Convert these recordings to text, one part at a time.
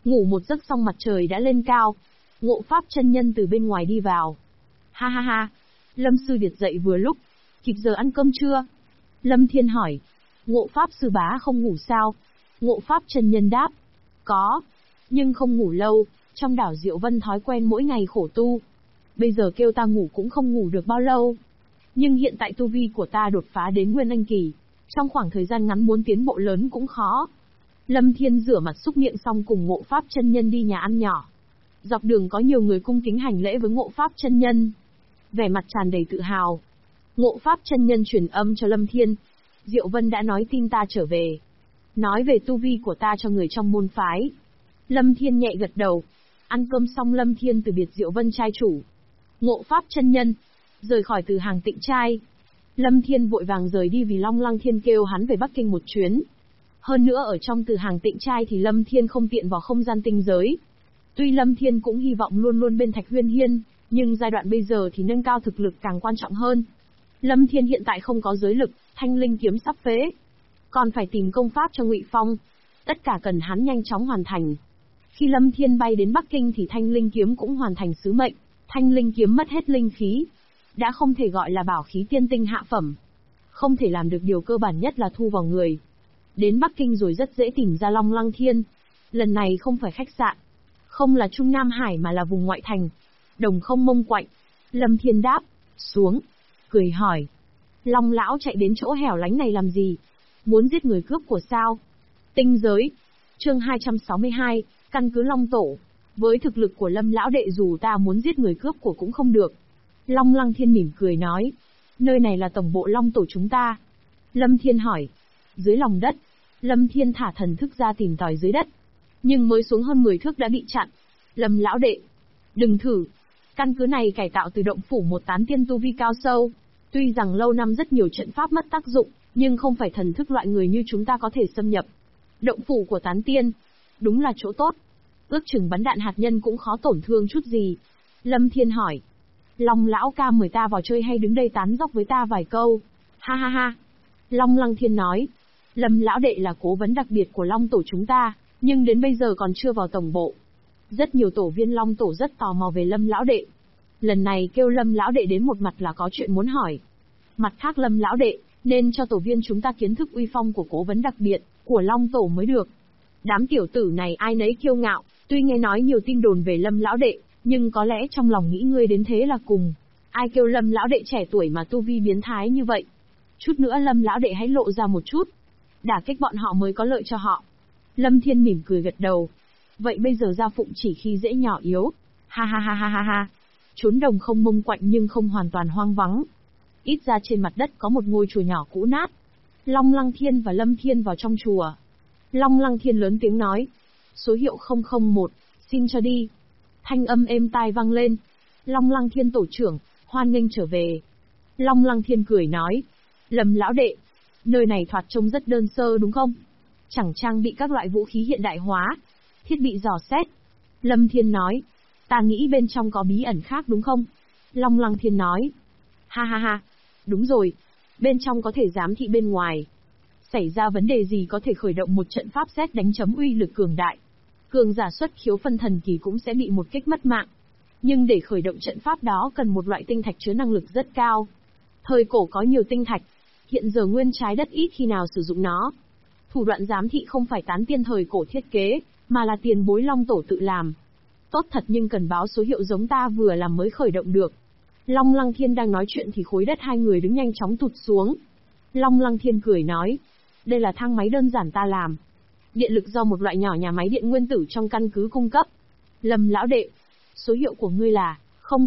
Ngủ một giấc xong mặt trời đã lên cao. Ngộ Pháp chân nhân từ bên ngoài đi vào. Ha ha ha. Lâm sư điệt dậy vừa lúc. Kịp giờ ăn cơm chưa? Lâm Thiên hỏi. Ngộ Pháp sư bá không ngủ sao? Ngộ Pháp chân nhân đáp. Có. Nhưng không ngủ lâu, trong đảo Diệu Vân thói quen mỗi ngày khổ tu. Bây giờ kêu ta ngủ cũng không ngủ được bao lâu. Nhưng hiện tại tu vi của ta đột phá đến Nguyên Anh kỳ. Trong khoảng thời gian ngắn muốn tiến bộ lớn cũng khó. Lâm Thiên rửa mặt xúc miệng xong cùng Ngộ Pháp chân nhân đi nhà ăn nhỏ. Dọc đường có nhiều người cung kính hành lễ với Ngộ Pháp chân nhân. Vẻ mặt tràn đầy tự hào. Ngộ Pháp chân nhân truyền âm cho Lâm Thiên. Diệu Vân đã nói tin ta trở về. Nói về tu vi của ta cho người trong môn phái. Lâm Thiên nhẹ gật đầu. Ăn cơm xong Lâm Thiên từ biệt Diệu Vân trai chủ. Ngộ Pháp chân nhân. Rời khỏi Từ Hàng Tịnh trai. Lâm Thiên vội vàng rời đi vì Long Lăng Thiên kêu hắn về Bắc Kinh một chuyến. Hơn nữa ở trong Từ Hàng Tịnh trai thì Lâm Thiên không tiện vào không gian tinh giới. Tuy Lâm Thiên cũng hy vọng luôn luôn bên Thạch Huyên Hiên, nhưng giai đoạn bây giờ thì nâng cao thực lực càng quan trọng hơn. Lâm Thiên hiện tại không có giới lực, thanh linh kiếm sắp phế. Còn phải tìm công pháp cho Ngụy Phong. Tất cả cần hắn nhanh chóng hoàn thành. Khi Lâm Thiên bay đến Bắc Kinh thì thanh linh kiếm cũng hoàn thành sứ mệnh. Thanh linh kiếm mất hết linh khí. Đã không thể gọi là bảo khí tiên tinh hạ phẩm. Không thể làm được điều cơ bản nhất là thu vào người. Đến Bắc Kinh rồi rất dễ tìm ra Long Lăng Thiên. Lần này không phải khách sạn. Không là Trung Nam Hải mà là vùng ngoại thành. Đồng không mông quạnh. Lâm Thiên đáp. Xuống. Cười hỏi. Long lão chạy đến chỗ hẻo lánh này làm gì? Muốn giết người cướp của sao? Tinh giới. Chương 262. Căn cứ Long Tổ. Với thực lực của Lâm lão đệ dù ta muốn giết người cướp của cũng không được. Long Lăng Thiên mỉm cười nói. Nơi này là tổng bộ Long Tổ chúng ta. Lâm Thiên hỏi. Dưới lòng đất. Lâm Thiên thả thần thức ra tìm tòi dưới đất. Nhưng mới xuống hơn 10 thước đã bị chặn. Lâm lão đệ. Đừng thử. Căn cứ này cải tạo từ động phủ một tán tiên tu vi cao sâu. Tuy rằng lâu năm rất nhiều trận pháp mất tác dụng, nhưng không phải thần thức loại người như chúng ta có thể xâm nhập. Động phủ của tán tiên. Đúng là chỗ tốt. Ước chừng bắn đạn hạt nhân cũng khó tổn thương chút gì. Lâm Thiên hỏi. Long lão ca mời ta vào chơi hay đứng đây tán dóc với ta vài câu? Ha ha ha. Long Lăng Thiên nói. Lâm lão đệ là cố vấn đặc biệt của Long Tổ chúng ta, nhưng đến bây giờ còn chưa vào tổng bộ. Rất nhiều tổ viên Long Tổ rất tò mò về Lâm lão đệ. Lần này kêu Lâm lão đệ đến một mặt là có chuyện muốn hỏi. Mặt khác Lâm lão đệ, nên cho tổ viên chúng ta kiến thức uy phong của cố vấn đặc biệt, của Long Tổ mới được. Đám tiểu tử này ai nấy kiêu ngạo, tuy nghe nói nhiều tin đồn về Lâm lão đệ, nhưng có lẽ trong lòng nghĩ ngươi đến thế là cùng. Ai kêu Lâm lão đệ trẻ tuổi mà tu vi biến thái như vậy. Chút nữa Lâm lão đệ hãy lộ ra một chút. Đả kích bọn họ mới có lợi cho họ. Lâm Thiên mỉm cười gật đầu. Vậy bây giờ ra phụng chỉ khi dễ nhỏ yếu. Ha ha ha ha ha ha. Chốn đồng không mông quạnh nhưng không hoàn toàn hoang vắng. Ít ra trên mặt đất có một ngôi chùa nhỏ cũ nát. Long Lăng Thiên và Lâm Thiên vào trong chùa. Long Lăng Thiên lớn tiếng nói. Số hiệu 001, xin cho đi. Thanh âm êm tai vang lên. Long Lăng Thiên tổ trưởng, hoan nghênh trở về. Long Lăng Thiên cười nói. Lâm lão đệ, nơi này thoạt trông rất đơn sơ đúng không? Chẳng trang bị các loại vũ khí hiện đại hóa, thiết bị dò xét. Lâm Thiên nói. Ta nghĩ bên trong có bí ẩn khác đúng không? Long Lăng Thiên nói. Ha ha ha. Đúng rồi. Bên trong có thể giám thị bên ngoài. Xảy ra vấn đề gì có thể khởi động một trận pháp xét đánh chấm uy lực cường đại. Cường giả xuất khiếu phân thần kỳ cũng sẽ bị một kích mất mạng. Nhưng để khởi động trận pháp đó cần một loại tinh thạch chứa năng lực rất cao. Thời cổ có nhiều tinh thạch. Hiện giờ nguyên trái đất ít khi nào sử dụng nó. Thủ đoạn giám thị không phải tán tiên thời cổ thiết kế, mà là tiền bối Long Tổ tự làm. Tốt thật nhưng cần báo số hiệu giống ta vừa làm mới khởi động được. Long Lăng Thiên đang nói chuyện thì khối đất hai người đứng nhanh chóng tụt xuống. Long Lăng Thiên cười nói. Đây là thang máy đơn giản ta làm. Điện lực do một loại nhỏ nhà máy điện nguyên tử trong căn cứ cung cấp. Lâm lão đệ, số hiệu của ngươi là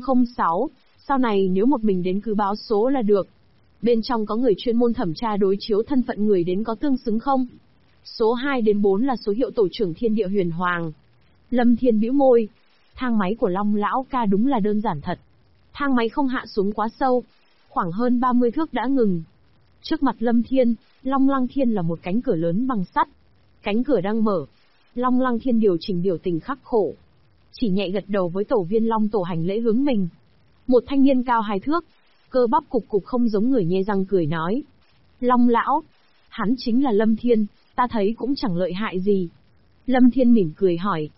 006, sau này nếu một mình đến cứ báo số là được. Bên trong có người chuyên môn thẩm tra đối chiếu thân phận người đến có tương xứng không? Số 2 đến 4 là số hiệu tổ trưởng Thiên Địa Huyền Hoàng. Lâm Thiên bĩu môi. Thang máy của Long lão ca đúng là đơn giản thật. Thang máy không hạ xuống quá sâu, khoảng hơn 30 thước đã ngừng. Trước mặt Lâm Thiên, Long Lăng Thiên là một cánh cửa lớn bằng sắt. Cánh cửa đang mở. Long Lăng Thiên điều chỉnh biểu tình khắc khổ. Chỉ nhẹ gật đầu với tổ viên Long Tổ hành lễ hướng mình. Một thanh niên cao 2 thước, cơ bắp cục cục không giống người nhe răng cười nói. Long lão, hắn chính là Lâm Thiên, ta thấy cũng chẳng lợi hại gì. Lâm Thiên mỉm cười hỏi.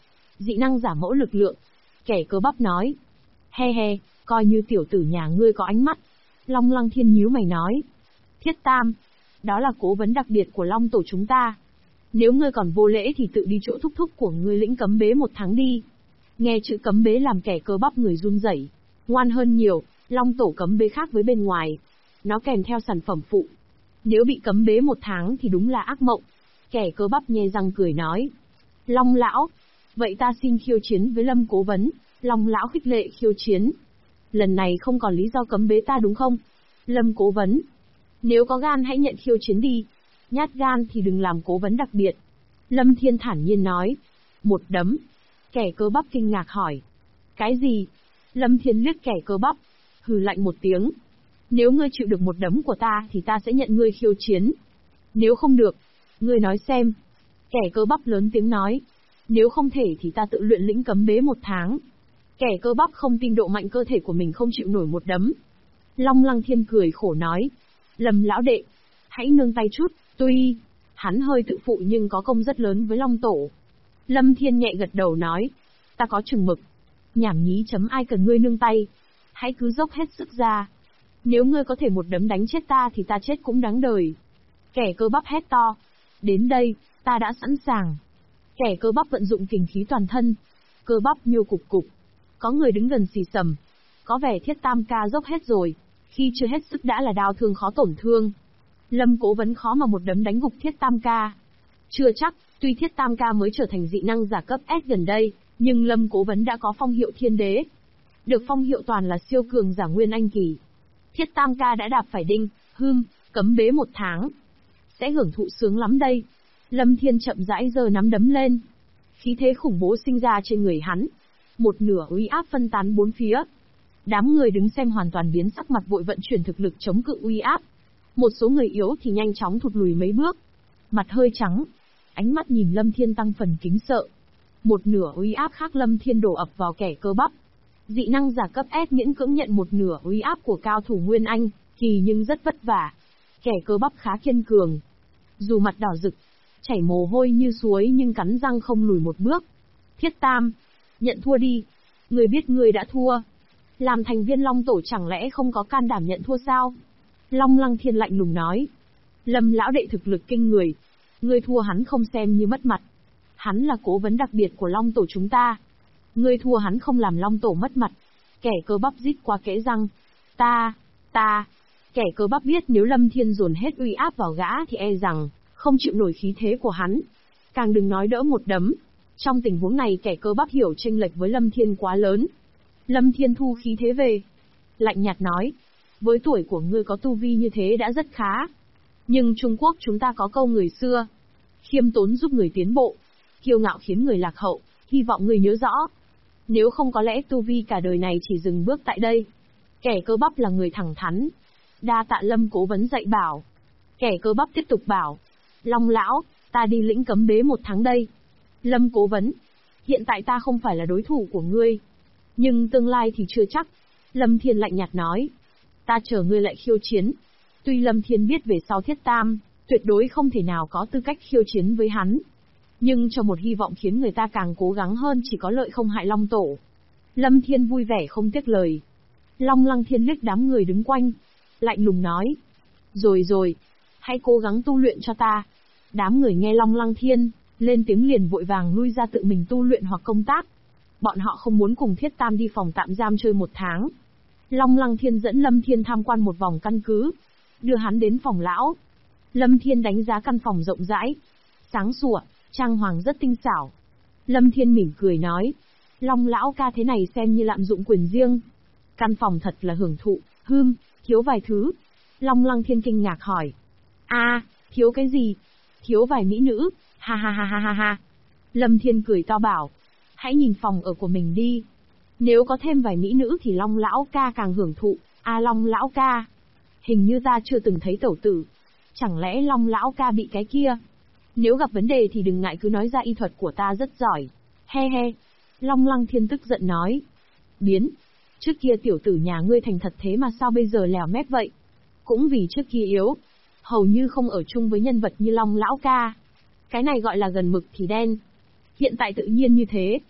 Dị năng giả mẫu lực lượng. Kẻ cơ bắp nói. He he, coi như tiểu tử nhà ngươi có ánh mắt. Long Lăng Thiên nhíu mày nói. Thiết Tam, đó là cố vấn đặc biệt của Long tổ chúng ta. Nếu ngươi còn vô lễ thì tự đi chỗ thúc thúc của ngươi lĩnh cấm bế 1 tháng đi. Nghe chữ cấm bế làm kẻ cơ bắp người run rẩy. Ngoan hơn nhiều, Long tổ cấm bế khác với bên ngoài. Nó kèm theo sản phẩm phụ. Nếu bị cấm bế 1 tháng thì đúng là ác mộng. Kẻ cơ bắp nhe răng cười nói. Long lão, vậy ta xin khiêu chiến với Lâm cố vấn. Long lão khích lệ khiêu chiến. Lần này không còn lý do cấm bế ta đúng không? Lâm cố vấn. Nếu có gan hãy nhận khiêu chiến đi. Nhát gan thì đừng làm cố vấn đặc biệt. Lâm Thiên thản nhiên nói. 1 đấm. Kẻ cơ bắp kinh ngạc hỏi. Cái gì? Lâm Thiên liếc kẻ cơ bắp. Hừ lạnh một tiếng. Nếu ngươi chịu được 1 đấm của ta thì ta sẽ nhận ngươi khiêu chiến. Nếu không được, ngươi nói xem. Kẻ cơ bắp lớn tiếng nói. Nếu không thể thì ta tự luyện lĩnh cấm bế 1 tháng. Kẻ cơ bắp không tin độ mạnh cơ thể của mình không chịu nổi 1 đấm. Long Lăng Thiên cười khổ nói. Lâm lão đệ, hãy nương tay chút, tuy hắn hơi tự phụ nhưng có công rất lớn với Long tổ. Lâm Thiên nhẹ gật đầu nói. Ta có chừng mực. Nhảm nhí chấm ai cần ngươi nương tay. Hãy cứ dốc hết sức ra. Nếu ngươi có thể 1 đấm đánh chết ta thì ta chết cũng đáng đời. Kẻ cơ bắp hét to. Đến đây, ta đã sẵn sàng. Kẻ cơ bắp vận dụng kình khí toàn thân. Cơ bắp nhô cục cục. Có người đứng gần xì xầm. Có vẻ Thiết Tam ca dốc hết rồi. Khi chưa hết sức đã là đau thương khó tổn thương. Lâm cố vấn khó mà 1 đấm đánh gục Thiết Tam ca. Chưa chắc, tuy Thiết Tam ca mới trở thành dị năng giả cấp S gần đây, nhưng Lâm cố vấn đã có phong hiệu thiên đế. Được phong hiệu toàn là siêu cường giả nguyên anh kỳ. Thiết Tam ca đã đạp phải đinh, cấm bế 1 tháng. Sẽ hưởng thụ sướng lắm đây. Lâm Thiên chậm rãi giơ nắm đấm lên. Khí thế khủng bố sinh ra trên người hắn. 1/2 uy áp phân tán 4 phía. Đám người đứng xem hoàn toàn biến sắc mặt vội vận chuyển thực lực chống cự uy áp. Một số người yếu thì nhanh chóng thụt lùi mấy bước. Mặt hơi trắng. Ánh mắt nhìn Lâm Thiên tăng phần kính sợ. 1/2 uy áp khác Lâm Thiên đổ ập vào kẻ cơ bắp. Dị năng giả cấp S miễn cưỡng nhận 1/2 uy áp của cao thủ Nguyên Anh, kỳ nhưng rất vất vả. Kẻ cơ bắp khá kiên cường. Dù mặt đỏ rực, chảy mồ hôi như suối nhưng cắn răng không lùi 1 bước. Thiết Tam, nhận thua đi. Người biết người đã thua. Làm thành viên Long tổ chẳng lẽ không có can đảm nhận thua sao? Long Lăng Thiên lạnh lùng nói. Lâm lão đệ thực lực kinh người. Ngươi thua hắn không xem như mất mặt. Hắn là cố vấn đặc biệt của Long tổ chúng ta. Ngươi thua hắn không làm Long tổ mất mặt. Kẻ cơ bắp rít qua kẽ răng. Ta. Kẻ cơ bắp biết nếu Lâm Thiên dồn hết uy áp vào gã thì e rằng không chịu nổi khí thế của hắn. Càng đừng nói đỡ 1 đấm. Trong tình huống này kẻ cơ bắp hiểu chênh lệch với Lâm Thiên quá lớn. Lâm Thiên thu khí thế về. Lạnh nhạt nói. Với tuổi của ngươi có tu vi như thế đã rất khá. Nhưng Trung Quốc chúng ta có câu người xưa. Khiêm tốn giúp người tiến bộ. Kiêu ngạo khiến người lạc hậu. Hy vọng ngươi nhớ rõ. Nếu không có lẽ tu vi cả đời này chỉ dừng bước tại đây. Kẻ cơ bắp là người thẳng thắn. Đa tạ Lâm cố vấn dạy bảo. Kẻ cơ bắp tiếp tục bảo. Long lão, ta đi lĩnh cấm bế 1 tháng đây. Lâm cố vấn. Hiện tại ta không phải là đối thủ của ngươi. Nhưng tương lai thì chưa chắc. Lâm Thiên lạnh nhạt nói. Ta chờ ngươi lại khiêu chiến. Tuy Lâm Thiên biết về sau Thiết Tam, tuyệt đối không thể nào có tư cách khiêu chiến với hắn. Nhưng cho một hy vọng khiến người ta càng cố gắng hơn chỉ có lợi không hại Long tổ. Lâm Thiên vui vẻ không tiếc lời. Long Lăng Thiên liếc đám người đứng quanh. Lạnh lùng nói. Rồi, hãy cố gắng tu luyện cho ta. Đám người nghe Long Lăng Thiên lên tiếng liền vội vàng lui ra tự mình tu luyện hoặc công tác. Bọn họ không muốn cùng Thiết Tam đi phòng tạm giam chơi 1 tháng. Long Lăng Thiên dẫn Lâm Thiên tham quan một vòng căn cứ. Đưa hắn đến phòng lão. Lâm Thiên đánh giá căn phòng rộng rãi. Sáng sủa, trang hoàng rất tinh xảo. Lâm Thiên mỉm cười nói. Long lão ca thế này xem như lạm dụng quyền riêng. Căn phòng thật là hưởng thụ, thiếu vài thứ. Long Lăng Thiên kinh ngạc hỏi. Thiếu cái gì? Thiếu vài mỹ nữ, ha ha ha ha ha ha. Lâm Thiên cười to bảo. Hãy nhìn phòng ở của mình đi. Nếu có thêm vài mỹ nữ thì Long lão ca càng hưởng thụ. Long lão ca. Hình như ta chưa từng thấy tẩu tử. Chẳng lẽ Long lão ca bị cái kia? Nếu gặp vấn đề thì đừng ngại cứ nói ra, y thuật của ta rất giỏi. He he. Long Lăng Thiên tức giận nói. Biến. Trước kia tiểu tử nhà ngươi thành thật thế mà sao bây giờ lèo mép vậy? Cũng vì trước kia yếu. Hầu như không ở chung với nhân vật như Long lão ca. Cái này gọi là gần mực thì đen. Hiện tại tự nhiên như thế.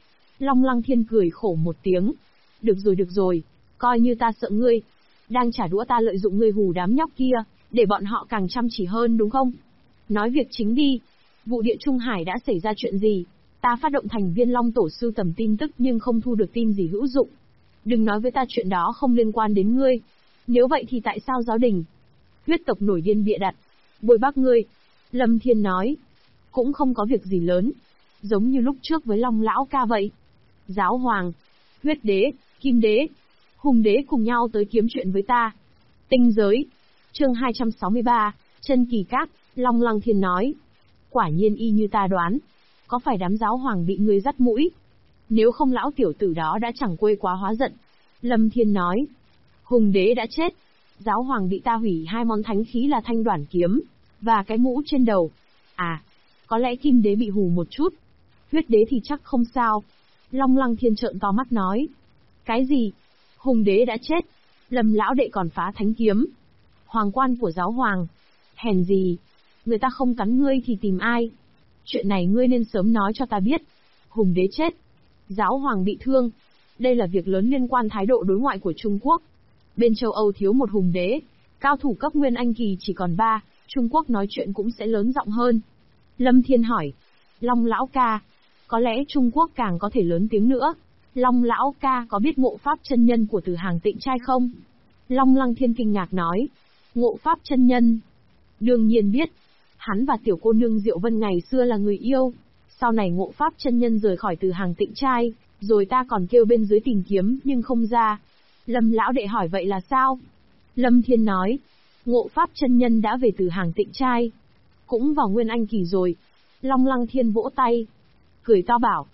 Long Lăng Thiên cười khổ một tiếng. Được rồi, coi như ta sợ ngươi. Đang trả đũa ta lợi dụng ngươi hù đám nhóc kia, để bọn họ càng chăm chỉ hơn đúng không? Nói việc chính đi. Vụ địa Trung Hải đã xảy ra chuyện gì? Ta phát động thành viên Long Tổ sưu tầm tin tức nhưng không thu được tin gì hữu dụng. Đừng nói với ta chuyện đó không liên quan đến ngươi. Nếu vậy thì tại sao giáo đình? Huyết tộc nổi điên bịa đặt. Bôi bác ngươi. Lâm Thiên nói. Cũng không có việc gì lớn. Giống như lúc trước với Long Lão Ca vậy. Giáo Hoàng, Huyết Đế, Kim Đế, Hùng Đế cùng nhau tới kiếm chuyện với ta. Tinh giới. Chương 263, Chân Kỳ Các, Long Lăng Thiên nói. Quả nhiên y như ta đoán. Có phải đám giáo hoàng bị ngươi dắt mũi? Nếu không lão tiểu tử đó đã chẳng quê quá hóa giận. Lâm Thiên nói. Hùng Đế đã chết. Giáo hoàng bị ta hủy 2 món thánh khí là thanh đoản kiếm, và cái mũ trên đầu. À, có lẽ Kim Đế bị hù một chút. Huyết Đế thì chắc không sao. Long Lăng Thiên trợn to mắt nói. Cái gì? Hùng Đế đã chết. Lâm lão đệ còn phá thánh kiếm. Hoàng quan của giáo hoàng. Hèn gì? Người ta không cắn ngươi thì tìm ai? Chuyện này ngươi nên sớm nói cho ta biết. Hùng Đế chết. Giáo hoàng bị thương. Đây là việc lớn liên quan thái độ đối ngoại của Trung Quốc. Bên châu Âu thiếu một Hùng Đế. Cao thủ cấp Nguyên Anh Kỳ chỉ còn 3. Trung Quốc nói chuyện cũng sẽ lớn giọng hơn. Lâm Thiên hỏi. Long Lão Ca. Có lẽ Trung Quốc càng có thể lớn tiếng nữa. Long Lão Ca có biết Ngộ Pháp chân nhân của Từ Hàng Tịnh Trai không? Long Lăng Thiên kinh ngạc nói. Ngộ Pháp chân nhân? Đương nhiên biết. Hắn và tiểu cô nương Diệu Vân ngày xưa là người yêu. Sau này Ngộ Pháp chân nhân rời khỏi Từ Hàng Tịnh Trai, rồi ta còn kêu bên dưới tìm kiếm nhưng không ra. Lâm lão đệ hỏi vậy là sao? Lâm Thiên nói. Ngộ Pháp chân nhân đã về Từ Hàng Tịnh Trai. Cũng vào Nguyên Anh Kỳ rồi. Long Lăng Thiên vỗ tay. Cười to bảo.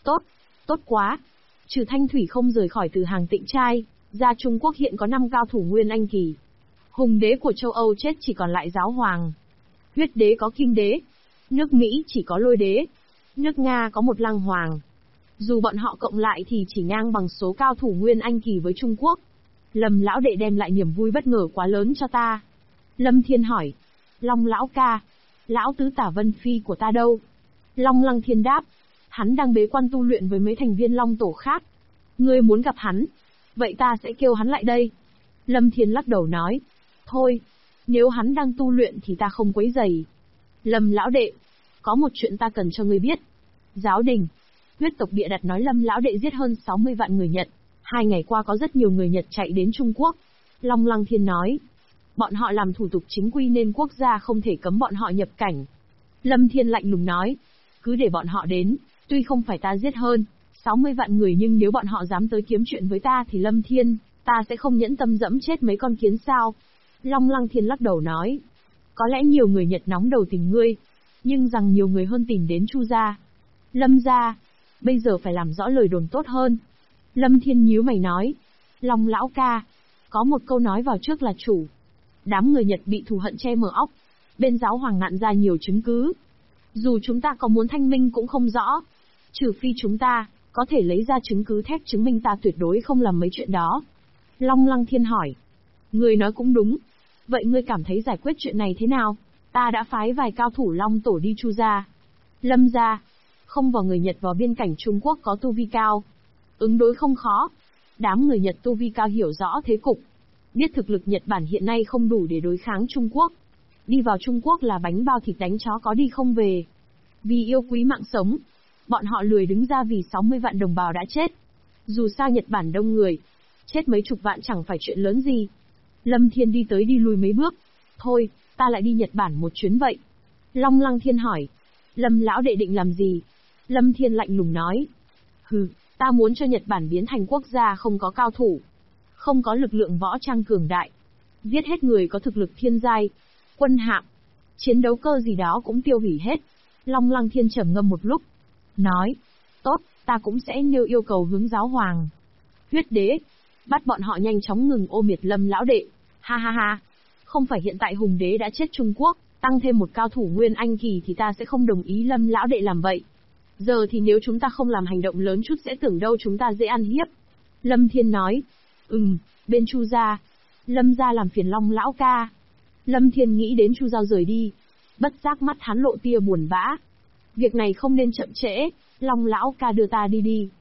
Tốt quá. Trừ Thanh Thủy không rời khỏi Từ Hàng Tịnh Trai, ra Trung Quốc hiện có 5 cao thủ Nguyên Anh Kỳ. Hùng Đế của châu Âu chết chỉ còn lại giáo hoàng. Huyết Đế có Kim Đế. Nước Mỹ chỉ có Lôi Đế. Nước Nga có một Lăng Hoàng. Dù bọn họ cộng lại thì chỉ ngang bằng số cao thủ Nguyên Anh Kỳ với Trung Quốc. Lâm lão đệ đem lại niềm vui bất ngờ quá lớn cho ta. Lâm Thiên hỏi. Long Lão Ca. Lão tứ tả Vân Phi của ta đâu? Long Lăng Thiên đáp. Hắn đang bế quan tu luyện với mấy thành viên Long Tổ khác. Ngươi muốn gặp hắn? Vậy ta sẽ kêu hắn lại đây. Lâm Thiên lắc đầu nói. Thôi, nếu hắn đang tu luyện thì ta không quấy rầy. Lâm lão đệ, có một chuyện ta cần cho ngươi biết. Giáo đình. Huyết tộc bịa đặt nói Lâm lão đệ giết hơn 60 vạn người Nhật. 2 ngày qua có rất nhiều người Nhật chạy đến Trung Quốc. Long Lăng Thiên nói. Bọn họ làm thủ tục chính quy nên quốc gia không thể cấm bọn họ nhập cảnh. Lâm Thiên lạnh lùng nói. Cứ để bọn họ đến, tuy không phải ta giết hơn 60 vạn người nhưng nếu bọn họ dám tới kiếm chuyện với ta thì Lâm Thiên, ta sẽ không nhẫn tâm dẫm chết mấy con kiến sao. Long Lăng Thiên lắc đầu nói. Có lẽ nhiều người Nhật nóng đầu tìm ngươi, nhưng rằng nhiều người hơn tìm đến Chu gia. Lâm gia, bây giờ phải làm rõ lời đồn tốt hơn. Lâm Thiên nhíu mày nói. Long Lão Ca, có một câu nói vào trước là chủ. Đám người Nhật bị thù hận che mờ óc. Bên giáo hoàng nặn ra nhiều chứng cứ. Dù chúng ta có muốn thanh minh cũng không rõ. Trừ phi chúng ta có thể lấy ra chứng cứ thép chứng minh ta tuyệt đối không làm mấy chuyện đó. Long Lăng Thiên hỏi. Ngươi nói cũng đúng. Vậy ngươi cảm thấy giải quyết chuyện này thế nào? Ta đã phái vài cao thủ Long Tổ đi Chu gia, Lâm gia. Không vào người Nhật vào biên cảnh Trung Quốc có tu vi cao. Ứng đối không khó. Đám người Nhật tu vi cao hiểu rõ thế cục. Biết thực lực Nhật Bản hiện nay không đủ để đối kháng Trung Quốc. Đi vào Trung Quốc là bánh bao thịt đánh chó có đi không về. Vì yêu quý mạng sống, bọn họ lười đứng ra vì 60 vạn đồng bào đã chết. Dù sao Nhật Bản đông người, chết mấy chục vạn chẳng phải chuyện lớn gì. Lâm Thiên đi tới đi lui mấy bước. Thôi, ta lại đi Nhật Bản một chuyến vậy. Long Lăng Thiên hỏi. Lâm lão đệ định làm gì? Lâm Thiên lạnh lùng nói. Hừ, ta muốn cho Nhật Bản biến thành quốc gia không có cao thủ, không có lực lượng võ trang cường đại. Giết hết người có thực lực thiên giai, quân hạm, chiến đấu cơ gì đó cũng tiêu hủy hết. Long Lăng Thiên trầm ngâm một lúc. Nói. Tốt, ta cũng sẽ nêu yêu cầu hướng giáo hoàng. Huyết Đế. Bắt bọn họ nhanh chóng ngừng ô miệt Lâm lão đệ. Ha ha ha. Không phải hiện tại Hùng Đế đã chết Trung Quốc, tăng thêm một cao thủ Nguyên Anh Kỳ thì ta sẽ không đồng ý Lâm lão đệ làm vậy. Giờ thì nếu chúng ta không làm hành động lớn chút sẽ tưởng đâu chúng ta dễ ăn hiếp. Lâm Thiên nói. Bên Chu gia. Lâm gia làm phiền Long Lão Ca. Lâm Thiên nghĩ đến Chu Giao rời đi. Bất giác mắt hắn lộ tia buồn bã. Việc này không nên chậm trễ, Long Lão Ca đưa ta đi đi.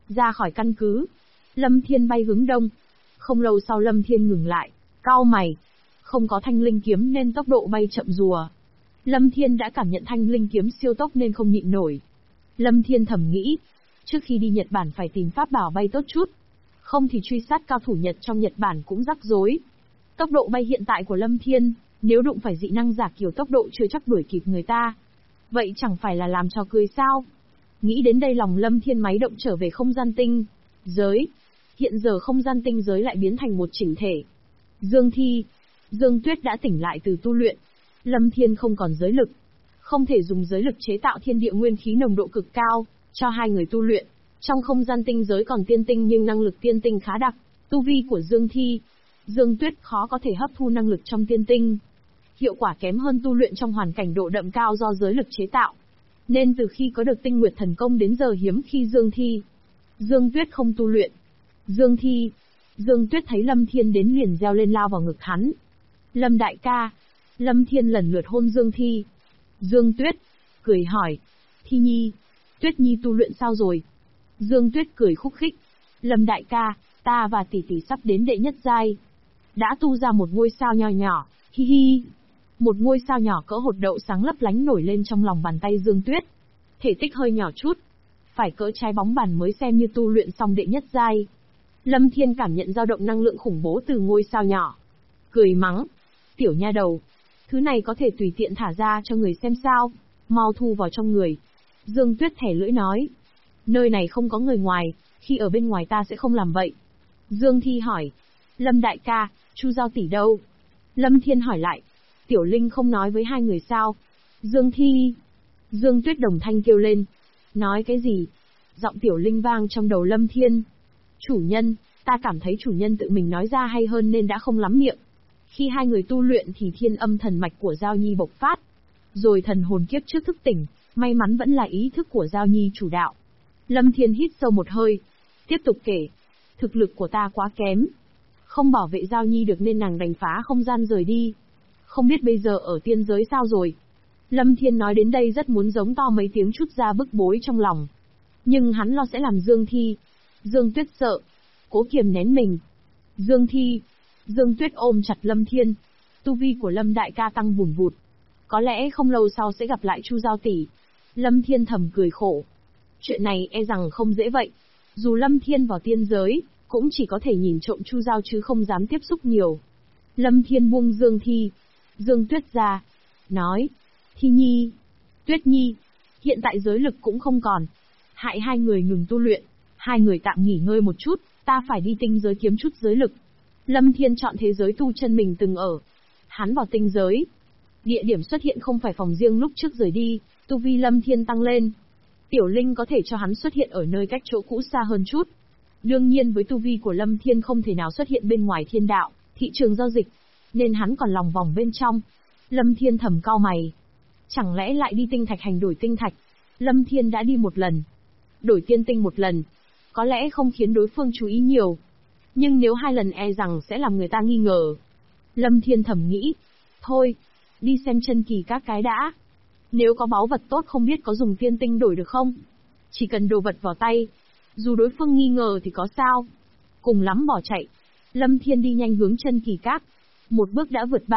Ra khỏi căn cứ, Lâm Thiên bay hướng đông. Không lâu sau Lâm Thiên ngừng lại, cau mày. Không có thanh linh kiếm nên tốc độ bay chậm rùa. Lâm Thiên đã cảm nhận thanh linh kiếm siêu tốc nên không nhịn nổi. Lâm Thiên thầm nghĩ, trước khi đi Nhật Bản phải tìm pháp bảo bay tốt chút. Không thì truy sát cao thủ Nhật trong Nhật Bản cũng rắc rối. Tốc độ bay hiện tại của Lâm Thiên, nếu đụng phải dị năng giả kiểu tốc độ chưa chắc đuổi kịp người ta. Vậy chẳng phải là làm trò cười sao? Nghĩ đến đây lòng Lâm Thiên máy động trở về không gian tinh giới. Hiện giờ không gian tinh giới lại biến thành một chỉnh thể. Dương Thi, Dương Tuyết đã tỉnh lại từ tu luyện. Lâm Thiên không còn giới lực. Không thể dùng giới lực chế tạo thiên địa nguyên khí nồng độ cực cao, cho hai người tu luyện. Trong không gian tinh giới còn tiên tinh nhưng năng lực tiên tinh khá đặc. Tu vi của Dương Thi, Dương Tuyết khó có thể hấp thu năng lực trong tiên tinh. Hiệu quả kém hơn tu luyện trong hoàn cảnh độ đậm cao do giới lực chế tạo. Nên từ khi có được tinh nguyệt thần công đến giờ hiếm khi Dương Thi, Dương Tuyết không tu luyện. Dương Thi, Dương Tuyết thấy Lâm Thiên đến liền reo lên lao vào ngực hắn. Lâm đại ca. Lâm Thiên lần lượt hôn Dương Thi. Dương Tuyết, cười hỏi. Thi Nhi, Tuyết Nhi tu luyện sao rồi? Dương Tuyết cười khúc khích. Lâm đại ca, ta và tỷ tỷ sắp đến đệ nhất giai. Đã tu ra một ngôi sao nho nhỏ, hi hi. Một ngôi sao nhỏ cỡ hột đậu sáng lấp lánh nổi lên trong lòng bàn tay Dương Tuyết. Thể tích hơi nhỏ chút. Phải cỡ trái bóng bàn mới xem như tu luyện xong đệ nhất giai. Lâm Thiên cảm nhận dao động năng lượng khủng bố từ ngôi sao nhỏ. Cười mắng. Tiểu nha đầu. Thứ này có thể tùy tiện thả ra cho người xem sao. Mau thu vào trong người. Dương Tuyết thẻ lưỡi nói. Nơi này không có người ngoài, khi ở bên ngoài ta sẽ không làm vậy. Dương Thi hỏi. Lâm đại ca, Chu Giao tỷ đâu? Lâm Thiên hỏi lại. Tiểu Linh không nói với hai người sao? Dương Thi. Dương Tuyết đồng thanh kêu lên. Nói cái gì? Giọng Tiểu Linh vang trong đầu Lâm Thiên. Chủ nhân, ta cảm thấy chủ nhân tự mình nói ra hay hơn nên đã không lắm miệng. Khi hai người tu luyện thì thiên âm thần mạch của Giao Nhi bộc phát. Rồi thần hồn kiếp trước thức tỉnh, may mắn vẫn là ý thức của Giao Nhi chủ đạo. Lâm Thiên hít sâu một hơi. Tiếp tục kể. Thực lực của ta quá kém. Không bảo vệ Giao Nhi được nên nàng đành phá không gian rời đi. Không biết bây giờ ở tiên giới sao rồi. Lâm Thiên nói đến đây rất muốn giống to mấy tiếng chút ra bức bối trong lòng. Nhưng hắn lo sẽ làm Dương Thi. Dương Tuyết sợ. Cố kiềm nén mình. Dương Thi. Dương Tuyết ôm chặt Lâm Thiên. Tu vi của Lâm đại ca tăng vùn vụt. Có lẽ không lâu sau sẽ gặp lại Chu Giao tỷ. Lâm Thiên thầm cười khổ. Chuyện này e rằng không dễ vậy. Dù Lâm Thiên vào tiên giới, cũng chỉ có thể nhìn trộm Chu Giao chứ không dám tiếp xúc nhiều. Lâm Thiên buông Dương Thi, Dương Tuyết ra. Nói. Thi Nhi. Tuyết Nhi. Hiện tại giới lực cũng không còn. Hại hai người ngừng tu luyện. Hai người tạm nghỉ ngơi một chút, ta phải đi tinh giới kiếm chút giới lực. Lâm Thiên chọn thế giới tu chân mình từng ở. Hắn vào tinh giới. Địa điểm xuất hiện không phải phòng riêng lúc trước rời đi, tu vi Lâm Thiên tăng lên. Tiểu Linh có thể cho hắn xuất hiện ở nơi cách chỗ cũ xa hơn chút. Đương nhiên với tu vi của Lâm Thiên không thể nào xuất hiện bên ngoài thiên đạo, thị trường giao dịch, nên hắn còn lòng vòng bên trong. Lâm Thiên thầm cau mày. Chẳng lẽ lại đi tinh thạch hành đổi tinh thạch? Lâm Thiên đã đi một lần. Đổi tiên tinh một lần. Có lẽ không khiến đối phương chú ý nhiều. Nhưng nếu hai lần e rằng sẽ làm người ta nghi ngờ. Lâm Thiên thầm nghĩ. Thôi, đi xem chân kỳ các cái đã. Nếu có báu vật tốt không biết có dùng tiên tinh đổi được không? Chỉ cần đồ vật vào tay. Dù đối phương nghi ngờ thì có sao? Cùng lắm bỏ chạy. Lâm Thiên đi nhanh hướng chân kỳ các. Một bước đã vượt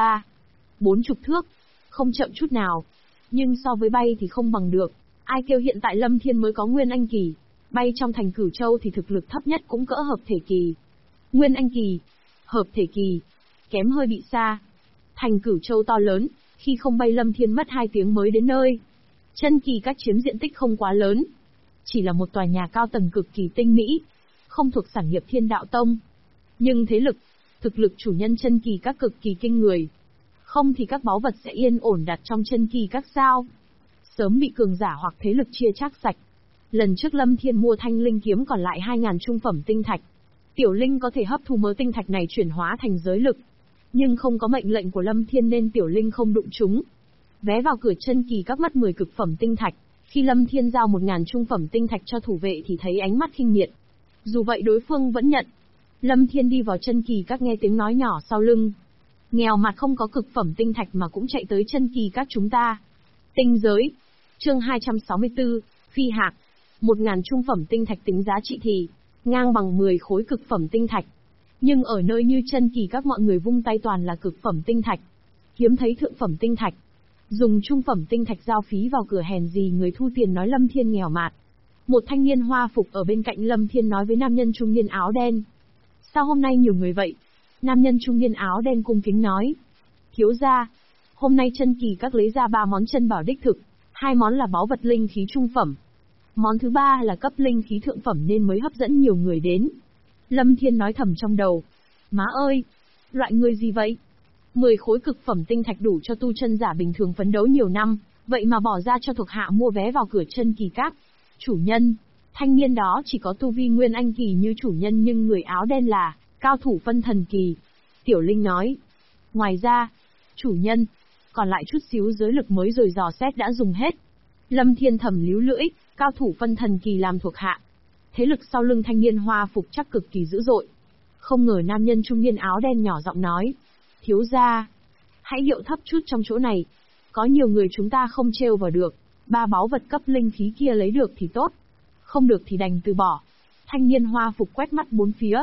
40 thước. Không chậm chút nào. Nhưng so với bay thì không bằng được. Ai kêu hiện tại Lâm Thiên mới có Nguyên Anh kỳ. Bay trong thành Cửu Châu thì thực lực thấp nhất cũng cỡ hợp thể kỳ. Nguyên Anh kỳ. Hợp thể kỳ. Kém hơi bị xa. Thành Cửu Châu to lớn. Khi không bay Lâm Thiên mất 2 tiếng mới đến nơi. Chân kỳ các chiếm diện tích không quá lớn. Chỉ là một tòa nhà cao tầng cực kỳ tinh mỹ. Không thuộc sản nghiệp Thiên Đạo Tông. Nhưng thế lực, thực lực chủ nhân chân kỳ các cực kỳ kinh người. Không thì các báu vật sẽ yên ổn đặt trong chân kỳ các sao. Sớm bị cường giả hoặc thế lực chia chác sạch. Lần trước Lâm Thiên mua thanh linh kiếm còn lại 2.000 trung phẩm tinh thạch. Tiểu Linh có thể hấp thu mớ tinh thạch này chuyển hóa thành giới lực. Nhưng không có mệnh lệnh của Lâm Thiên nên Tiểu Linh không đụng chúng. Vé vào cửa chân kỳ các mất 10 cực phẩm tinh thạch. Khi Lâm Thiên giao 1.000 trung phẩm tinh thạch cho thủ vệ thì thấy ánh mắt khinh miệt. Dù vậy đối phương vẫn nhận. Lâm Thiên đi vào chân kỳ các nghe tiếng nói nhỏ sau lưng. Nghèo mặt không có cực phẩm tinh thạch mà cũng chạy tới chân kỳ các chúng ta. Tinh giới. Chương 264, Phi Hạc. 1.000 trung phẩm tinh thạch tính giá trị thì ngang bằng 10 khối cực phẩm tinh thạch. Nhưng ở nơi như chân kỳ các mọi người vung tay toàn là cực phẩm tinh thạch. Hiếm thấy thượng phẩm tinh thạch. Dùng trung phẩm tinh thạch giao phí vào cửa hèn gì người thu tiền nói Lâm Thiên nghèo mạt. Một thanh niên hoa phục ở bên cạnh Lâm Thiên nói với nam nhân trung niên áo đen. Sao hôm nay nhiều người vậy? Nam nhân trung niên áo đen cung kính nói. Thiếu gia, hôm nay chân kỳ các lấy ra 3 món chân bảo đích thực, 2 món là báu vật linh khí trung phẩm. Món thứ 3 là cấp linh khí thượng phẩm nên mới hấp dẫn nhiều người đến. Lâm Thiên nói thầm trong đầu. Má ơi! Loại người gì vậy? 10 khối cực phẩm tinh thạch đủ cho tu chân giả bình thường phấn đấu nhiều năm, vậy mà bỏ ra cho thuộc hạ mua vé vào cửa chân kỳ các. Chủ nhân, thanh niên đó chỉ có tu vi nguyên anh kỳ như chủ nhân nhưng người áo đen là cao thủ phân thần kỳ. Tiểu Linh nói. Ngoài ra, chủ nhân, còn lại chút xíu giới lực mới rồi dò xét đã dùng hết. Lâm Thiên thầm líu lưỡi, cao thủ phân thần kỳ làm thuộc hạ. Thế lực sau lưng thanh niên hoa phục chắc cực kỳ dữ dội. Không ngờ nam nhân trung niên áo đen nhỏ giọng nói. Thiếu gia, hãy điệu thấp chút trong chỗ này. Có nhiều người chúng ta không trêu vào được. 3 báu vật cấp linh khí kia lấy được thì tốt. Không được thì đành từ bỏ. Thanh niên hoa phục quét mắt bốn phía.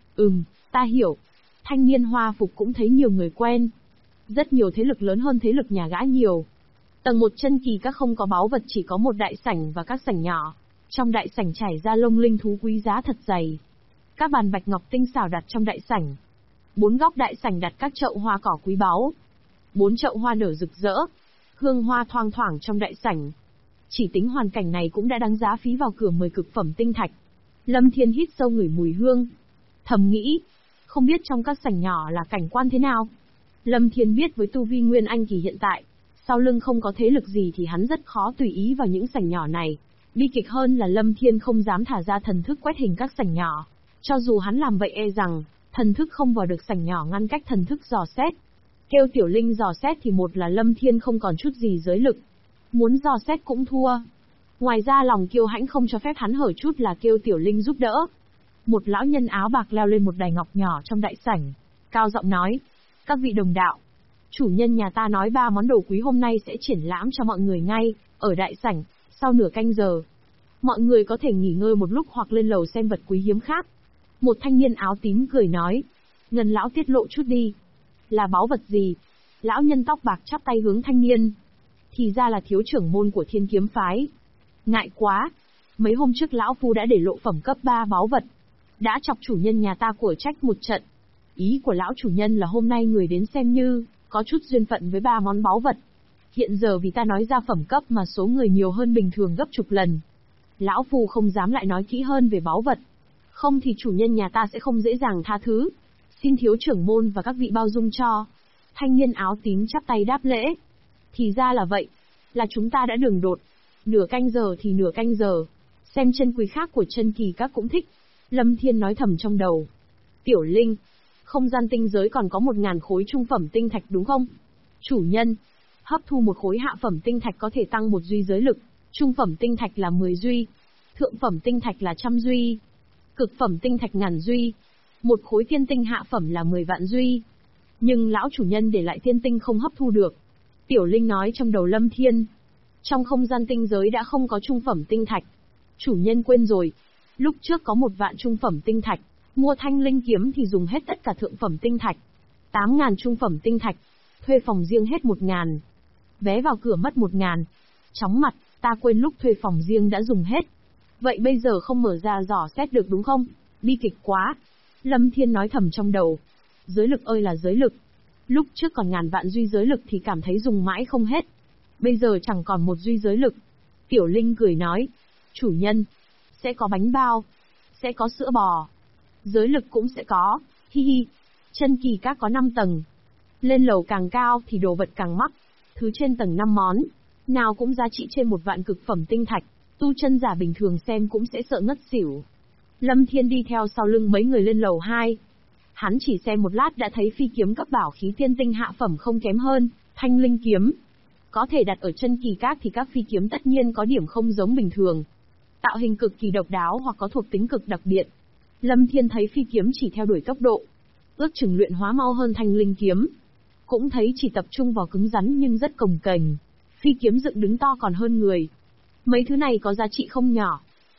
Ta hiểu. Thanh niên hoa phục cũng thấy nhiều người quen. Rất nhiều thế lực lớn hơn thế lực nhà gã nhiều. Tầng 1 chân kỳ các không có báu vật, chỉ có một đại sảnh và các sảnh nhỏ. Trong đại sảnh trải ra lông linh thú quý giá thật dày. Các bàn bạch ngọc tinh xảo đặt trong đại sảnh. 4 góc đại sảnh đặt các chậu hoa cỏ quý báu. 4 chậu hoa nở rực rỡ. Hương hoa thoang thoảng trong đại sảnh. Chỉ tính hoàn cảnh này cũng đã đáng giá phí vào cửa 10 cực phẩm tinh thạch. Lâm Thiên hít sâu ngửi mùi hương. Thầm nghĩ, không biết trong các sảnh nhỏ là cảnh quan thế nào. Lâm Thiên biết với tu vi nguyên anh kỳ hiện tại, sau lưng không có thế lực gì thì hắn rất khó tùy ý vào những sảnh nhỏ này. Bi kịch hơn là Lâm Thiên không dám thả ra thần thức quét hình các sảnh nhỏ. Cho dù hắn làm vậy e rằng, thần thức không vào được sảnh nhỏ ngăn cách thần thức dò xét. Kêu Tiểu Linh dò xét thì một là Lâm Thiên không còn chút gì giới lực. Muốn dò xét cũng thua. Ngoài ra lòng kiêu hãnh không cho phép hắn hở chút là kêu Tiểu Linh giúp đỡ. Một lão nhân áo bạc leo lên một đài ngọc nhỏ trong đại sảnh. Cao giọng nói. Các vị đồng đạo. Chủ nhân nhà ta nói 3 món đồ quý hôm nay sẽ triển lãm cho mọi người ngay, ở đại sảnh, sau nửa canh giờ. Mọi người có thể nghỉ ngơi một lúc hoặc lên lầu xem vật quý hiếm khác. Một thanh niên áo tím cười nói. Ngân lão tiết lộ chút đi. Là báu vật gì? Lão nhân tóc bạc chắp tay hướng thanh niên. Thì ra là thiếu trưởng môn của Thiên Kiếm phái. Ngại quá. Mấy hôm trước lão phu đã để lộ phẩm cấp 3 báu vật. Đã chọc chủ nhân nhà ta của trách một trận. Ý của lão chủ nhân là hôm nay người đến xem như có chút duyên phận với 3 món báu vật. Hiện giờ vì ta nói ra phẩm cấp mà số người nhiều hơn bình thường gấp chục lần. Lão phu không dám lại nói kỹ hơn về báu vật. Không thì chủ nhân nhà ta sẽ không dễ dàng tha thứ. Xin thiếu trưởng môn và các vị bao dung cho. Thanh niên áo tím chắp tay đáp lễ. Thì ra là vậy. Là chúng ta đã đường đột. Nửa canh giờ thì nửa canh giờ. Xem chân quý khác của chân kỳ các cũng thích. Lâm Thiên nói thầm trong đầu. Tiểu Linh, không gian tinh giới còn có 1.000 khối trung phẩm tinh thạch đúng không? Chủ nhân, hấp thu một khối hạ phẩm tinh thạch có thể tăng 1 duy giới lực. Trung phẩm tinh thạch là 10 duy. Thượng phẩm tinh thạch là 100 duy. Cực phẩm tinh thạch 1000 duy. Một khối tiên tinh hạ phẩm là 10 vạn duy. Nhưng lão chủ nhân để lại tiên tinh không hấp thu được. Tiểu Linh nói trong đầu Lâm Thiên. Trong không gian tinh giới đã không có trung phẩm tinh thạch. Chủ nhân quên rồi. Lúc trước có 1 vạn trung phẩm tinh thạch. Mua thanh linh kiếm thì dùng hết tất cả thượng phẩm tinh thạch. 8.000 trung phẩm tinh thạch. Thuê phòng riêng hết 1.000. Vé vào cửa mất 1.000. Chóng mặt, ta quên lúc thuê phòng riêng đã dùng hết. Vậy bây giờ không mở ra dò xét được đúng không? Bi kịch quá. Lâm Thiên nói thầm trong đầu. Giới lực ơi là giới lực. Lúc trước còn ngàn vạn duy giới lực thì cảm thấy dùng mãi không hết. Bây giờ chẳng còn 1 duy giới lực. Tiểu Linh cười nói. Chủ nhân. Sẽ có bánh bao. Sẽ có sữa bò. Giới lực cũng sẽ có. Hi hi. Chân kỳ các có 5 tầng. Lên lầu càng cao thì đồ vật càng mắc. Thứ trên tầng 5 món. Nào cũng giá trị trên 1 vạn cực phẩm tinh thạch. Tu chân giả bình thường xem cũng sẽ sợ ngất xỉu. Lâm Thiên đi theo sau lưng mấy người lên lầu 2. Hắn chỉ xem một lát đã thấy phi kiếm cấp bảo khí tiên tinh hạ phẩm không kém hơn, thanh linh kiếm. Có thể đặt ở chân kỳ các thì các phi kiếm tất nhiên có điểm không giống bình thường. Tạo hình cực kỳ độc đáo hoặc có thuộc tính cực đặc biệt. Lâm Thiên thấy phi kiếm chỉ theo đuổi tốc độ. Ước chừng luyện hóa mau hơn thanh linh kiếm. Cũng thấy chỉ tập trung vào cứng rắn nhưng rất cồng kềnh. Phi kiếm dựng đứng to còn hơn người. Mấy thứ này có giá trị không nhỏ.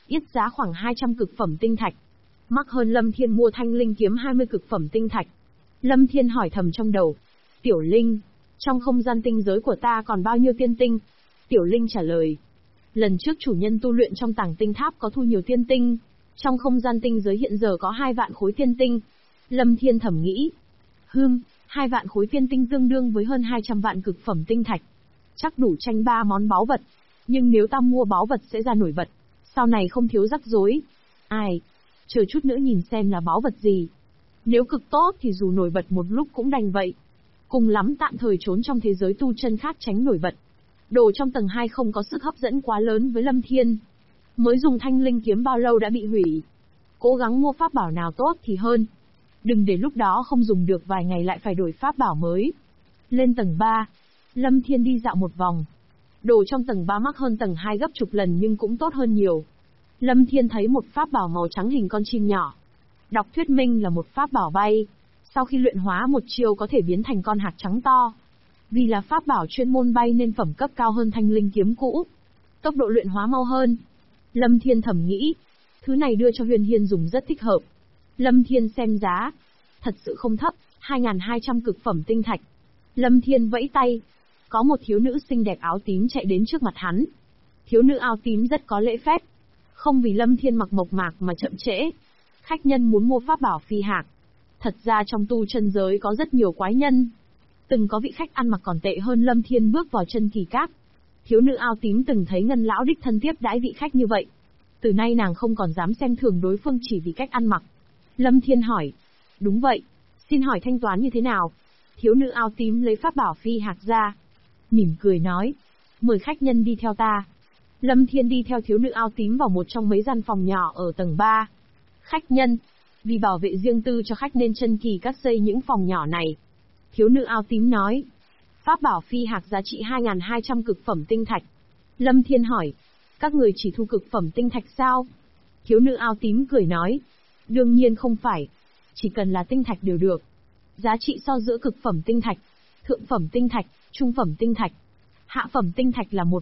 yết giá khoảng 200 cực phẩm tinh thạch. Mắc hơn Lâm Thiên mua thanh linh kiếm 20 cực phẩm tinh thạch. Lâm Thiên hỏi thầm trong đầu. Tiểu Linh, trong không gian tinh giới của ta còn bao nhiêu tiên tinh? Tiểu Linh trả lời. Lần trước chủ nhân tu luyện trong tàng tinh tháp có thu nhiều tiên tinh. Trong không gian tinh giới hiện giờ có 2 vạn khối tiên tinh. Lâm Thiên thầm nghĩ. 2 vạn khối tiên tinh tương đương với hơn 200 vạn cực phẩm tinh thạch. Chắc đủ tranh 3 món báu vật. Nhưng nếu ta mua báu vật sẽ ra nổi vật. Sau này không thiếu rắc rối. Ai? Chờ chút nữa nhìn xem là báu vật gì. Nếu cực tốt thì dù nổi bật một lúc cũng đành vậy. Cùng lắm tạm thời trốn trong thế giới tu chân khác tránh nổi bật. Đồ trong tầng 2 không có sức hấp dẫn quá lớn với Lâm Thiên. Mới dùng thanh linh kiếm bao lâu đã bị hủy. Cố gắng mua pháp bảo nào tốt thì hơn. Đừng để lúc đó không dùng được vài ngày lại phải đổi pháp bảo mới. Lên tầng 3. Lâm Thiên đi dạo một vòng. Đồ trong tầng 3 mắc hơn tầng 2 gấp chục lần nhưng cũng tốt hơn nhiều. Lâm Thiên thấy một pháp bảo màu trắng hình con chim nhỏ. Đọc thuyết minh là một pháp bảo bay. Sau khi luyện hóa một chiêu có thể biến thành con hạc trắng to. Vì là pháp bảo chuyên môn bay nên phẩm cấp cao hơn thanh linh kiếm cũ. Tốc độ luyện hóa mau hơn. Lâm Thiên thầm nghĩ. Thứ này đưa cho Huyền Hiên dùng rất thích hợp. Lâm Thiên xem giá. Thật sự không thấp, 2.200 cực phẩm tinh thạch. Lâm Thiên vẫy tay. Có một thiếu nữ xinh đẹp áo tím chạy đến trước mặt hắn. Thiếu nữ áo tím rất có lễ phép. Không vì Lâm Thiên mặc mộc mạc mà chậm trễ. Khách nhân muốn mua pháp bảo phi hạc. Thật ra trong tu chân giới có rất nhiều quái nhân. Từng có vị khách ăn mặc còn tệ hơn Lâm Thiên bước vào chân kỳ các. Thiếu nữ áo tím từng thấy Ngân lão đích thân tiếp đãi vị khách như vậy. Từ nay nàng không còn dám xem thường đối phương chỉ vì cách ăn mặc. Lâm Thiên hỏi. Đúng vậy. Xin hỏi thanh toán như thế nào? Thiếu nữ áo tím lấy pháp bảo phi hạc ra. Mỉm cười nói. Mời khách nhân đi theo ta. Lâm Thiên đi theo thiếu nữ áo tím vào một trong mấy gian phòng nhỏ ở tầng 3. Khách nhân. Vì bảo vệ riêng tư cho khách nên chân kỳ các xây những phòng nhỏ này. Thiếu nữ áo tím nói. Pháp bảo phi hạc giá trị 2.200 cực phẩm tinh thạch. Lâm Thiên hỏi. Các người chỉ thu cực phẩm tinh thạch sao? Thiếu nữ áo tím cười nói. Đương nhiên không phải. Chỉ cần là tinh thạch đều được. Giá trị so giữa cực phẩm tinh thạch, thượng phẩm tinh thạch, trung phẩm tinh thạch. Hạ phẩm tinh thạch là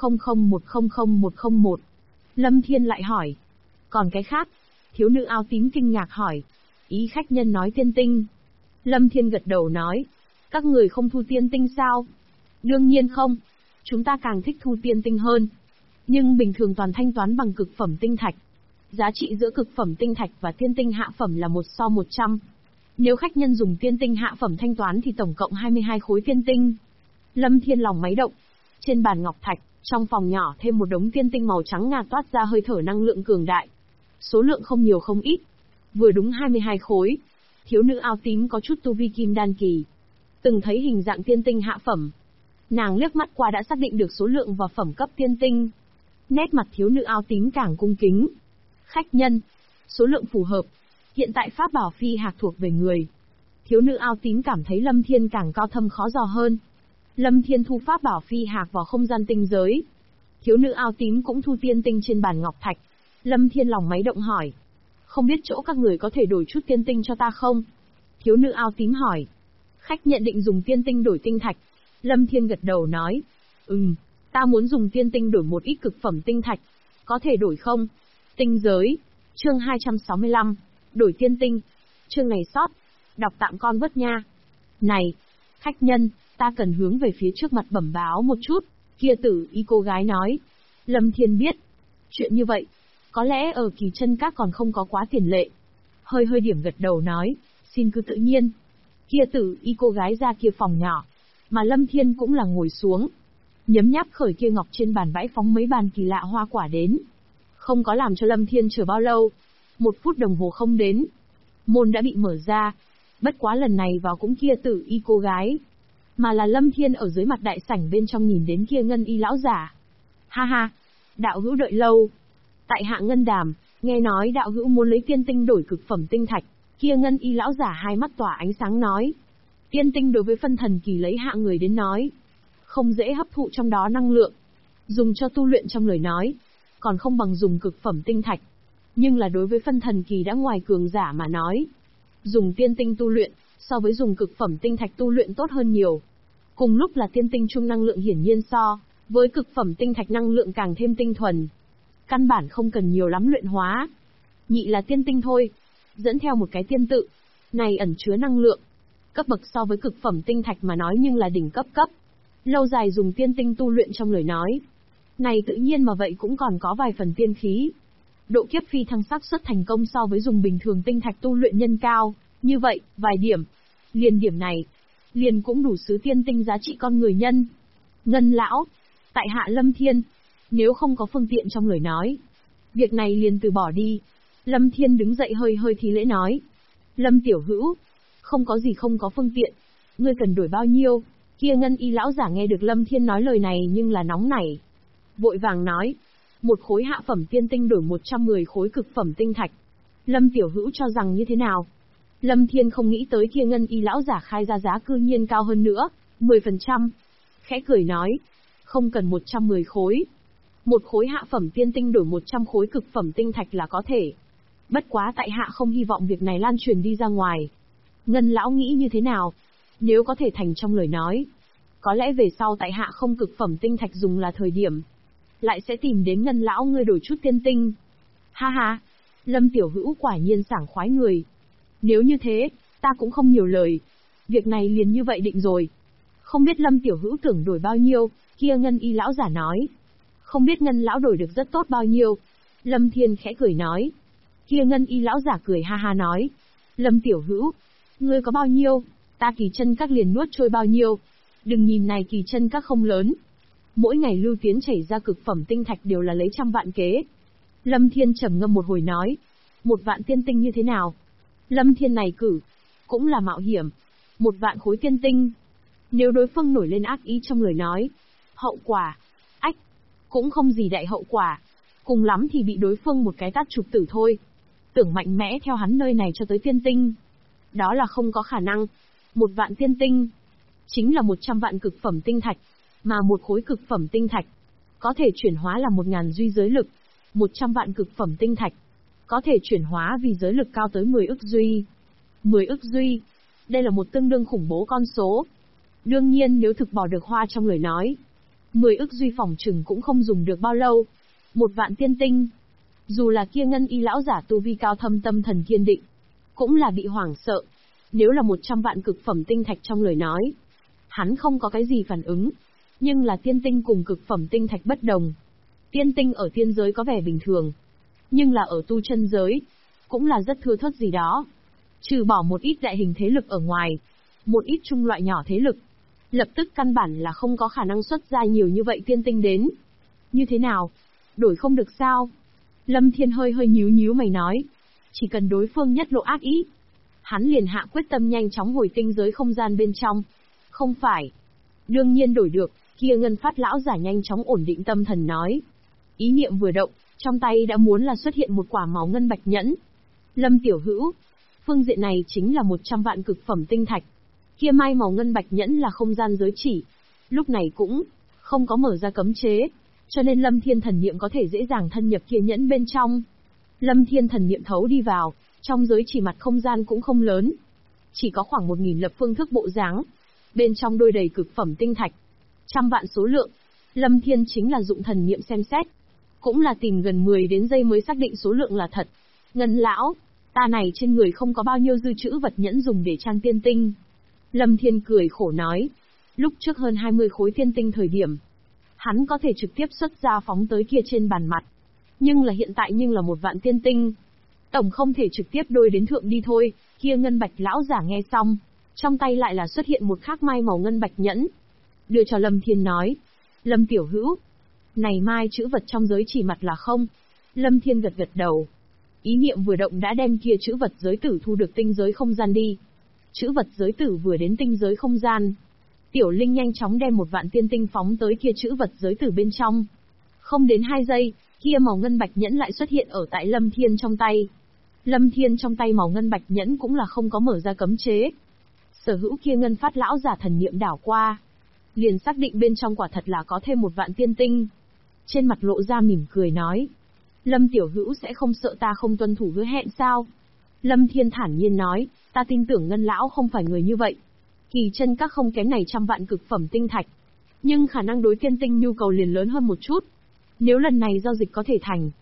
1000100101. Lâm Thiên lại hỏi. Còn cái khác? Thiếu nữ áo tím kinh ngạc hỏi. Ý khách nhân nói tiên tinh. Lâm Thiên gật đầu nói. Các người không thu tiên tinh sao? Đương nhiên không. Chúng ta càng thích thu tiên tinh hơn. Nhưng bình thường toàn thanh toán bằng cực phẩm tinh thạch. Giá trị giữa cực phẩm tinh thạch và tiên tinh hạ phẩm là 1:100. Nếu khách nhân dùng tiên tinh hạ phẩm thanh toán thì tổng cộng 22 khối tiên tinh. Lâm Thiên lòng máy động. Trên bàn ngọc thạch, trong phòng nhỏ thêm một đống tiên tinh màu trắng ngà toát ra hơi thở năng lượng cường đại. Số lượng không nhiều không ít. Vừa đúng 22 khối. Thiếu nữ áo tím có chút tu vi kim đan kỳ. Từng thấy hình dạng tiên tinh hạ phẩm. Nàng liếc mắt qua đã xác định được số lượng và phẩm cấp tiên tinh. Nét mặt thiếu nữ áo tím càng cung kính. Khách nhân. Số lượng phù hợp. Hiện tại pháp bảo phi hạc thuộc về người. Thiếu nữ áo tím cảm thấy Lâm Thiên càng cao thâm khó dò hơn. Lâm Thiên thu pháp bảo phi hạc vào không gian tinh giới. Thiếu nữ áo tím cũng thu tiên tinh trên bàn ngọc thạch. Lâm Thiên lòng máy động hỏi. Không biết chỗ các người có thể đổi chút tiên tinh cho ta không? Thiếu nữ áo tím hỏi. Khách nhận định dùng tiên tinh đổi tinh thạch. Lâm Thiên gật đầu nói. Ta muốn dùng tiên tinh đổi một ít cực phẩm tinh thạch. Có thể đổi không? Tinh giới. Chương 265. Đổi tiên tinh. Chương này sót. Đọc tạm con vớt nha. Này, khách nhân, ta cần hướng về phía trước mặt bẩm báo một chút. Kia tử y cô gái nói. Lâm Thiên biết. Chuyện như vậy. Có lẽ ở Kỳ Chân Các còn không có quá tiền lệ. Hơi điểm gật đầu nói. Xin cứ tự nhiên. Kia tử y cô gái ra kia phòng nhỏ. Mà Lâm Thiên cũng là ngồi xuống. Nhấm nháp khởi kia ngọc trên bàn bãi phóng mấy bàn kỳ lạ hoa quả đến. Không có làm cho Lâm Thiên chờ bao lâu. 1 phút đồng hồ không đến. Môn đã bị mở ra. Bất quá lần này vào cũng kia tử y cô gái. Mà là Lâm Thiên ở dưới mặt đại sảnh bên trong nhìn đến kia ngân y lão giả. Ha ha, đạo hữu đợi lâu. Tại hạ Ngân Đàm, nghe nói đạo hữu muốn lấy tiên tinh đổi cực phẩm tinh thạch. Kia ngân y lão giả hai mắt tỏa ánh sáng nói. Tiên tinh đối với phân thần kỳ lấy hạ người đến nói. Không dễ hấp thụ trong đó năng lượng. Dùng cho tu luyện trong lời nói. Còn không bằng dùng cực phẩm tinh thạch. Nhưng là đối với phân thần kỳ đã ngoài cường giả mà nói. Dùng tiên tinh tu luyện, so với dùng cực phẩm tinh thạch tu luyện tốt hơn nhiều. Cùng lúc là tiên tinh chung năng lượng hiển nhiên so với cực phẩm tinh thạch năng lượng càng thêm tinh thuần. căn bản không cần nhiều lắm luyện hóa. Nhị là tiên tinh thôi, dẫn theo một cái tiên tự, này ẩn chứa năng lượng. Cấp bậc so với cực phẩm tinh thạch mà nói nhưng là đỉnh cấp. Lâu dài dùng tiên tinh tu luyện trong lời nói. Này tự nhiên mà vậy cũng còn có vài phần tiên khí. Độ kiếp phi thăng xác suất thành công so với dùng bình thường tinh thạch tu luyện nhân cao, như vậy, vài điểm. Liền điểm này, liền cũng đủ xứ tiên tinh giá trị con người nhân. Ngân lão, tại hạ Lâm Thiên, nếu không có phương tiện trong lời nói, việc này liền từ bỏ đi. Lâm Thiên đứng dậy hơi thi lễ nói. Lâm tiểu hữu, không có gì không có phương tiện, ngươi cần đổi bao nhiêu? Kia ngân y lão giả nghe được Lâm Thiên nói lời này nhưng là nóng nảy. Vội vàng nói, một khối hạ phẩm tiên tinh đổi 110 khối cực phẩm tinh thạch. Lâm tiểu hữu cho rằng như thế nào? Lâm Thiên không nghĩ tới kia ngân y lão giả khai ra giá cư nhiên cao hơn nữa, 10%. Khẽ cười nói, không cần 110 khối. Một khối hạ phẩm tiên tinh đổi 100 khối cực phẩm tinh thạch là có thể. Bất quá tại hạ không hy vọng việc này lan truyền đi ra ngoài. Ngân lão nghĩ như thế nào? Nếu có thể thành trong lời nói, có lẽ về sau tại hạ không cực phẩm tinh thạch dùng là thời điểm, lại sẽ tìm đến ngân lão ngươi đổi chút tiên tinh. Ha ha, Lâm tiểu hữu quả nhiên sảng khoái người. Nếu như thế, ta cũng không nhiều lời. Việc này liền như vậy định rồi. Không biết Lâm tiểu hữu tưởng đổi bao nhiêu, kia ngân y lão giả nói. Không biết ngân lão đổi được rất tốt bao nhiêu. Lâm Thiên khẽ cười nói. Kia ngân y lão giả cười ha ha nói. Lâm tiểu hữu, ngươi có bao nhiêu, ta kỳ chân các liền nuốt trôi bao nhiêu. Đừng nhìn này kỳ chân các không lớn. Mỗi ngày lưu tiến chảy ra cực phẩm tinh thạch đều là lấy trăm vạn kế. Lâm Thiên trầm ngâm một hồi nói. 1 vạn tiên tinh như thế nào? Lâm Thiên này cử, cũng là mạo hiểm. 1 vạn khối tiên tinh. Nếu đối phương nổi lên ác ý trong lời nói, hậu quả, cũng không gì đại hậu quả. Cùng lắm thì bị đối phương một cái tát chụp tử thôi. Tưởng mạnh mẽ theo hắn nơi này cho tới tiên tinh, đó là không có khả năng. 1 vạn tiên tinh, chính là 100 vạn cực phẩm tinh thạch. Mà một khối cực phẩm tinh thạch, có thể chuyển hóa là 1000 duy giới lực. 100 vạn cực phẩm tinh thạch, có thể chuyển hóa vì giới lực cao tới 10 ức duy. 10 ức duy, đây là một tương đương khủng bố con số. Đương nhiên nếu thực bỏ được hoa trong lời nói, 10 ức duy phỏng chừng cũng không dùng được bao lâu. 1 vạn tiên tinh, dù là kia ngân y lão giả tu vi cao thâm tâm thần kiên định, cũng là bị hoảng sợ. Nếu là 100 vạn cực phẩm tinh thạch trong lời nói, hắn không có cái gì phản ứng. Nhưng là tiên tinh cùng cực phẩm tinh thạch bất đồng. Tiên tinh ở tiên giới có vẻ bình thường, nhưng là ở tu chân giới, cũng là rất thưa thớt gì đó. Trừ bỏ một ít đại hình thế lực ở ngoài, một ít trung loại nhỏ thế lực, lập tức căn bản là không có khả năng xuất ra nhiều như vậy tiên tinh đến. Như thế nào? Đổi không được sao? Lâm Thiên hơi nhíu mày nói. Chỉ cần đối phương nhất lộ ác ý, hắn liền hạ quyết tâm nhanh chóng hồi tinh giới không gian bên trong. Không phải. Đương nhiên đổi được, kia ngân phát lão giả nhanh chóng ổn định tâm thần nói. Ý niệm vừa động, trong tay đã muốn là xuất hiện một quả máu ngân bạch nhẫn. Lâm tiểu hữu, phương diện này chính là 100 vạn cực phẩm tinh thạch. Kia mai màu ngân bạch nhẫn là không gian giới chỉ. Lúc này cũng không có mở ra cấm chế, cho nên Lâm Thiên thần niệm có thể dễ dàng thân nhập kia nhẫn bên trong. Lâm Thiên thần niệm thấu đi vào, trong giới chỉ mặt không gian cũng không lớn, chỉ có khoảng 1000 lập phương thức bộ dáng. Bên trong đôi đầy cực phẩm tinh thạch, trăm vạn số lượng. Lâm Thiên chính là dụng thần niệm xem xét, cũng là tìm gần 10 đến giây mới xác định số lượng là thật. Ngân lão, ta này trên người không có bao nhiêu dư trữ vật nhẫn dùng để trang tiên tinh. Lâm Thiên cười khổ nói, lúc trước hơn 20 khối tiên tinh thời điểm, hắn có thể trực tiếp xuất ra phóng tới kia trên bàn mặt. Nhưng là hiện tại nhưng là 1 vạn tiên tinh, tổng không thể trực tiếp đôi đến thượng đi thôi. Kia ngân bạch lão giả nghe xong, trong tay lại là xuất hiện một khắc mai màu ngân bạch nhẫn, đưa cho Lâm Thiên nói, Lâm tiểu hữu, này mai chữ vật trong giới chỉ mặt là không? Lâm Thiên gật đầu. Ý niệm vừa động đã đem kia chữ vật giới tử thu được tinh giới không gian đi. Chữ vật giới tử vừa đến tinh giới không gian, Tiểu Linh nhanh chóng đem 1 vạn tiên tinh phóng tới kia chữ vật giới tử bên trong. Không đến 2 giây, kia màu ngân bạch nhẫn lại xuất hiện ở tại Lâm Thiên trong tay. Lâm Thiên trong tay màu ngân bạch nhẫn cũng là không có mở ra cấm chế. Sở hữu kia ngân phát lão giả thần niệm đảo qua, liền xác định bên trong quả thật là có thêm 1 vạn tiên tinh. Trên mặt lộ ra mỉm cười nói, Lâm tiểu hữu sẽ không sợ ta không tuân thủ hứa hẹn sao? Lâm Thiên thản nhiên nói, ta tin tưởng ngân lão không phải người như vậy. Kỳ chân các không kém này trăm vạn cực phẩm tinh thạch, nhưng khả năng đối tiên tinh nhu cầu liền lớn hơn một chút. Nếu lần này giao dịch có thể thành,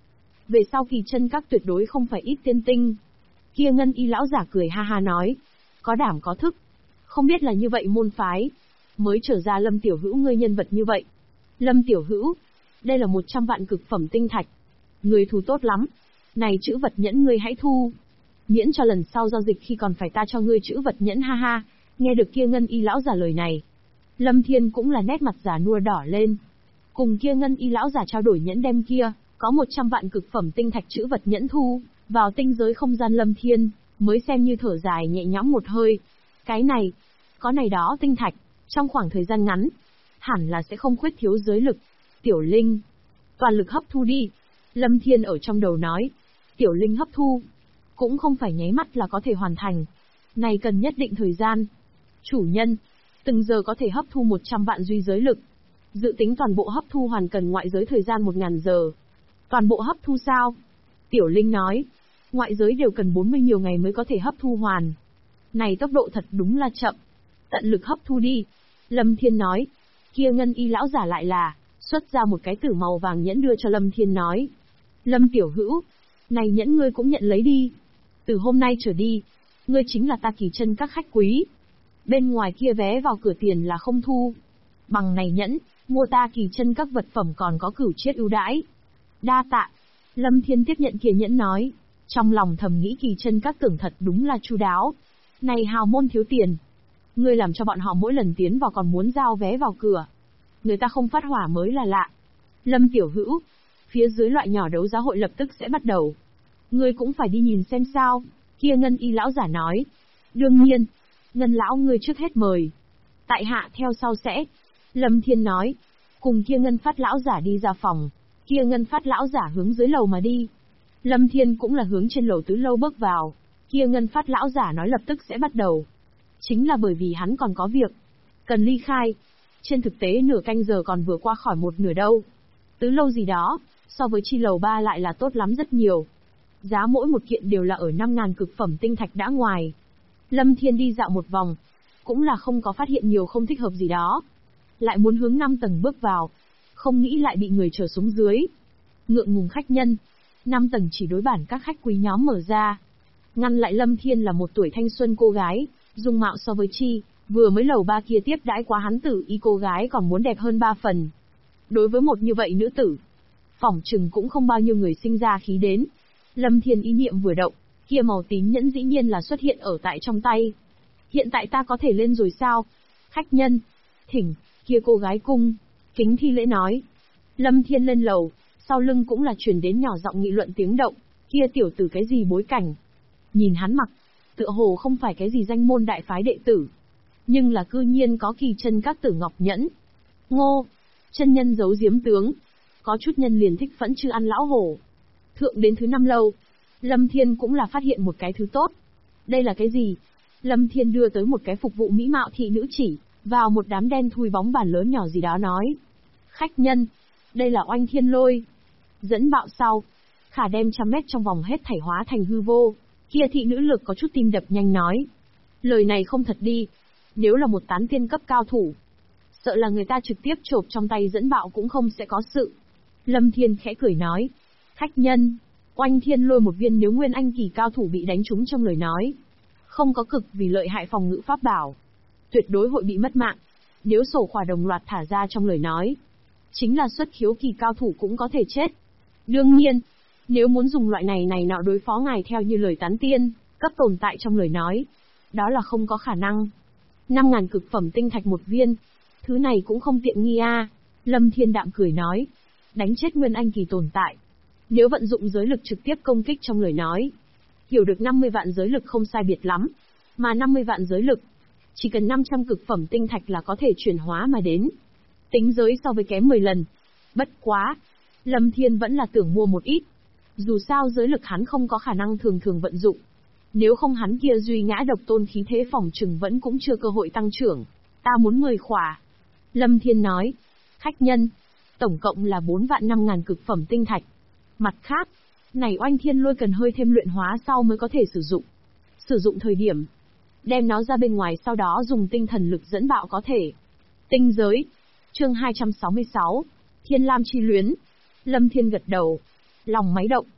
Về sau kỳ chân các tuyệt đối không phải ít tiên tinh. Kia ngân y lão giả cười ha ha nói. Có đảm có thức. Không biết là như vậy môn phái. Mới trở ra Lâm Tiểu Hữu ngươi nhân vật như vậy. Lâm Tiểu Hữu. Đây là 100 vạn cực phẩm tinh thạch. Người thu tốt lắm. Này chữ vật nhẫn ngươi hãy thu. Miễn cho lần sau giao dịch khi còn phải ta cho ngươi chữ vật nhẫn ha ha. Nghe được kia ngân y lão giả lời này. Lâm Thiên cũng là nét mặt già nua đỏ lên. Cùng kia ngân y lão giả trao đổi nhẫn đem kia, có 100 vạn cực phẩm tinh thạch chữ vật nhẫn thu, vào tinh giới không gian Lâm Thiên, mới xem như thở dài nhẹ nhõm một hơi. Cái này, có này đó tinh thạch, trong khoảng thời gian ngắn, hẳn là sẽ không khuyết thiếu giới lực. Tiểu Linh, toàn lực hấp thu đi. Lâm Thiên ở trong đầu nói, Tiểu Linh hấp thu, cũng không phải nháy mắt là có thể hoàn thành. Này cần nhất định thời gian. Chủ nhân, từng giờ có thể hấp thu 100 vạn duy giới lực. Dự tính toàn bộ hấp thu hoàn cần ngoại giới thời gian 1000 giờ. Toàn bộ hấp thu sao? Tiểu Linh nói, ngoại giới đều cần 40 nhiều ngày mới có thể hấp thu hoàn. Này tốc độ thật đúng là chậm. Tận lực hấp thu đi. Lâm Thiên nói, kia ngân y lão giả lại là, xuất ra một cái tử màu vàng nhẫn đưa cho Lâm Thiên nói. Lâm Tiểu Hữu, này nhẫn ngươi cũng nhận lấy đi. Từ hôm nay trở đi, ngươi chính là ta kỳ chân các khách quý. Bên ngoài kia vé vào cửa tiền là không thu. Bằng này nhẫn, mua ta kỳ chân các vật phẩm còn có cửu chiết ưu đãi. Đa tạ. Lâm Thiên tiếp nhận kia nhẫn nói. Trong lòng thầm nghĩ kỳ chân các tưởng thật đúng là chu đáo. Này hào môn thiếu tiền. Ngươi làm cho bọn họ mỗi lần tiến vào còn muốn giao vé vào cửa. Người ta không phát hỏa mới là lạ. Lâm Tiểu Hữu, phía dưới loại nhỏ đấu giá hội lập tức sẽ bắt đầu. Ngươi cũng phải đi nhìn xem sao. Kia ngân y lão giả nói. Đương nhiên. Ngân lão ngươi trước hết mời. Tại hạ theo sau sẽ. Lâm Thiên nói. Cùng kia ngân phát lão giả đi ra phòng. Kia ngân phát lão giả hướng dưới lầu mà đi. Lâm Thiên cũng là hướng trên lầu tứ lâu bước vào. Kia ngân phát lão giả nói lập tức sẽ bắt đầu. Chính là bởi vì hắn còn có việc. Cần ly khai. Trên thực tế nửa canh giờ còn vừa qua khỏi một nửa đâu. Tứ lâu gì đó, so với chi lầu 3 lại là tốt lắm rất nhiều. Giá mỗi một kiện đều là ở 5.000 cực phẩm tinh thạch đã ngoài. Lâm Thiên đi dạo một vòng, cũng là không có phát hiện nhiều không thích hợp gì đó. Lại muốn hướng 5 tầng bước vào, không nghĩ lại bị người trở xuống dưới. Ngượng ngùng khách nhân, 5 tầng chỉ đối bản các khách quý nhóm mở ra. Ngăn lại Lâm Thiên là một tuổi thanh xuân cô gái, dung mạo so với chi, vừa mới lầu 3 kia tiếp đãi quá hắn tử y cô gái còn muốn đẹp hơn 3 phần. Đối với một như vậy nữ tử, phỏng chừng cũng không bao nhiêu người sinh ra khí đến. Lâm Thiên ý niệm vừa động, kia màu tím nhẫn dĩ nhiên là xuất hiện ở tại trong tay. Hiện tại ta có thể lên rồi sao? Khách nhân, thỉnh, kia cô gái cung, kính thi lễ nói. Lâm Thiên lên lầu, sau lưng cũng là truyền đến nhỏ giọng nghị luận tiếng động, kia tiểu tử cái gì bối cảnh. Nhìn hắn mặc, tựa hồ không phải cái gì danh môn đại phái đệ tử. Nhưng là cư nhiên có kỳ chân các tử ngọc nhẫn. Ngô, chân nhân giấu giếm tướng. Có chút nhân liền thích phẫn chư ăn lão hổ. Thượng đến thứ 5 lâu, Lâm Thiên cũng là phát hiện một cái thứ tốt. Đây là cái gì? Lâm Thiên đưa tới một cái phục vụ mỹ mạo thị nữ chỉ, vào một đám đen thui bóng bàn lớn nhỏ gì đó nói. Khách nhân, đây là oanh thiên lôi. Dẫn bạo sau, khả đem 100 mét trong vòng hết thảy hóa thành hư vô. Kia thị nữ lực có chút tim đập nhanh nói. Lời này không thật đi. Nếu là một tán tiên cấp cao thủ, sợ là người ta trực tiếp chộp trong tay dẫn bạo cũng không sẽ có sự. Lâm Thiên khẽ cười nói. Khách nhân, oanh thiên lôi một viên nếu nguyên anh kỳ cao thủ bị đánh trúng trong lời nói. Không có cực vì lợi hại phòng ngự pháp bảo. Tuyệt đối hội bị mất mạng. Nếu sổ khỏa đồng loạt thả ra trong lời nói. Chính là xuất khiếu kỳ cao thủ cũng có thể chết. Đương nhiên, nếu muốn dùng loại này nọ đối phó ngài theo như lời tán tiên, cấp tồn tại trong lời nói. Đó là không có khả năng. 5.000 cực phẩm tinh thạch một viên. Thứ này cũng không tiện nghi a. Lâm Thiên đạm cười nói. Đánh chết nguyên anh kỳ tồn tại. Nếu vận dụng giới lực trực tiếp công kích trong lời nói. Hiểu được 50 vạn giới lực không sai biệt lắm. Mà 50 vạn giới lực. Chỉ cần 500 cực phẩm tinh thạch là có thể chuyển hóa mà đến. Tính giới so với kém 10 lần. Bất quá. Lâm Thiên vẫn là tưởng mua một ít. Dù sao giới lực hắn không có khả năng thường thường vận dụng. Nếu không hắn kia duy ngã độc tôn khí thế phòng trừng vẫn cũng chưa cơ hội tăng trưởng. Ta muốn 10 khỏa. Lâm Thiên nói. Khách nhân. Tổng cộng là 4 vạn 5.000 cực phẩm tinh thạch. Mặt khác. Này oanh thiên lôi cần hơi thêm luyện hóa sau mới có thể sử dụng. Sử dụng thời điểm. Đem nó ra bên ngoài sau đó dùng tinh thần lực dẫn bạo có thể. Tinh giới. Chương 266. Thiên Lam chi luyến. Lâm Thiên gật đầu. Lòng máy động.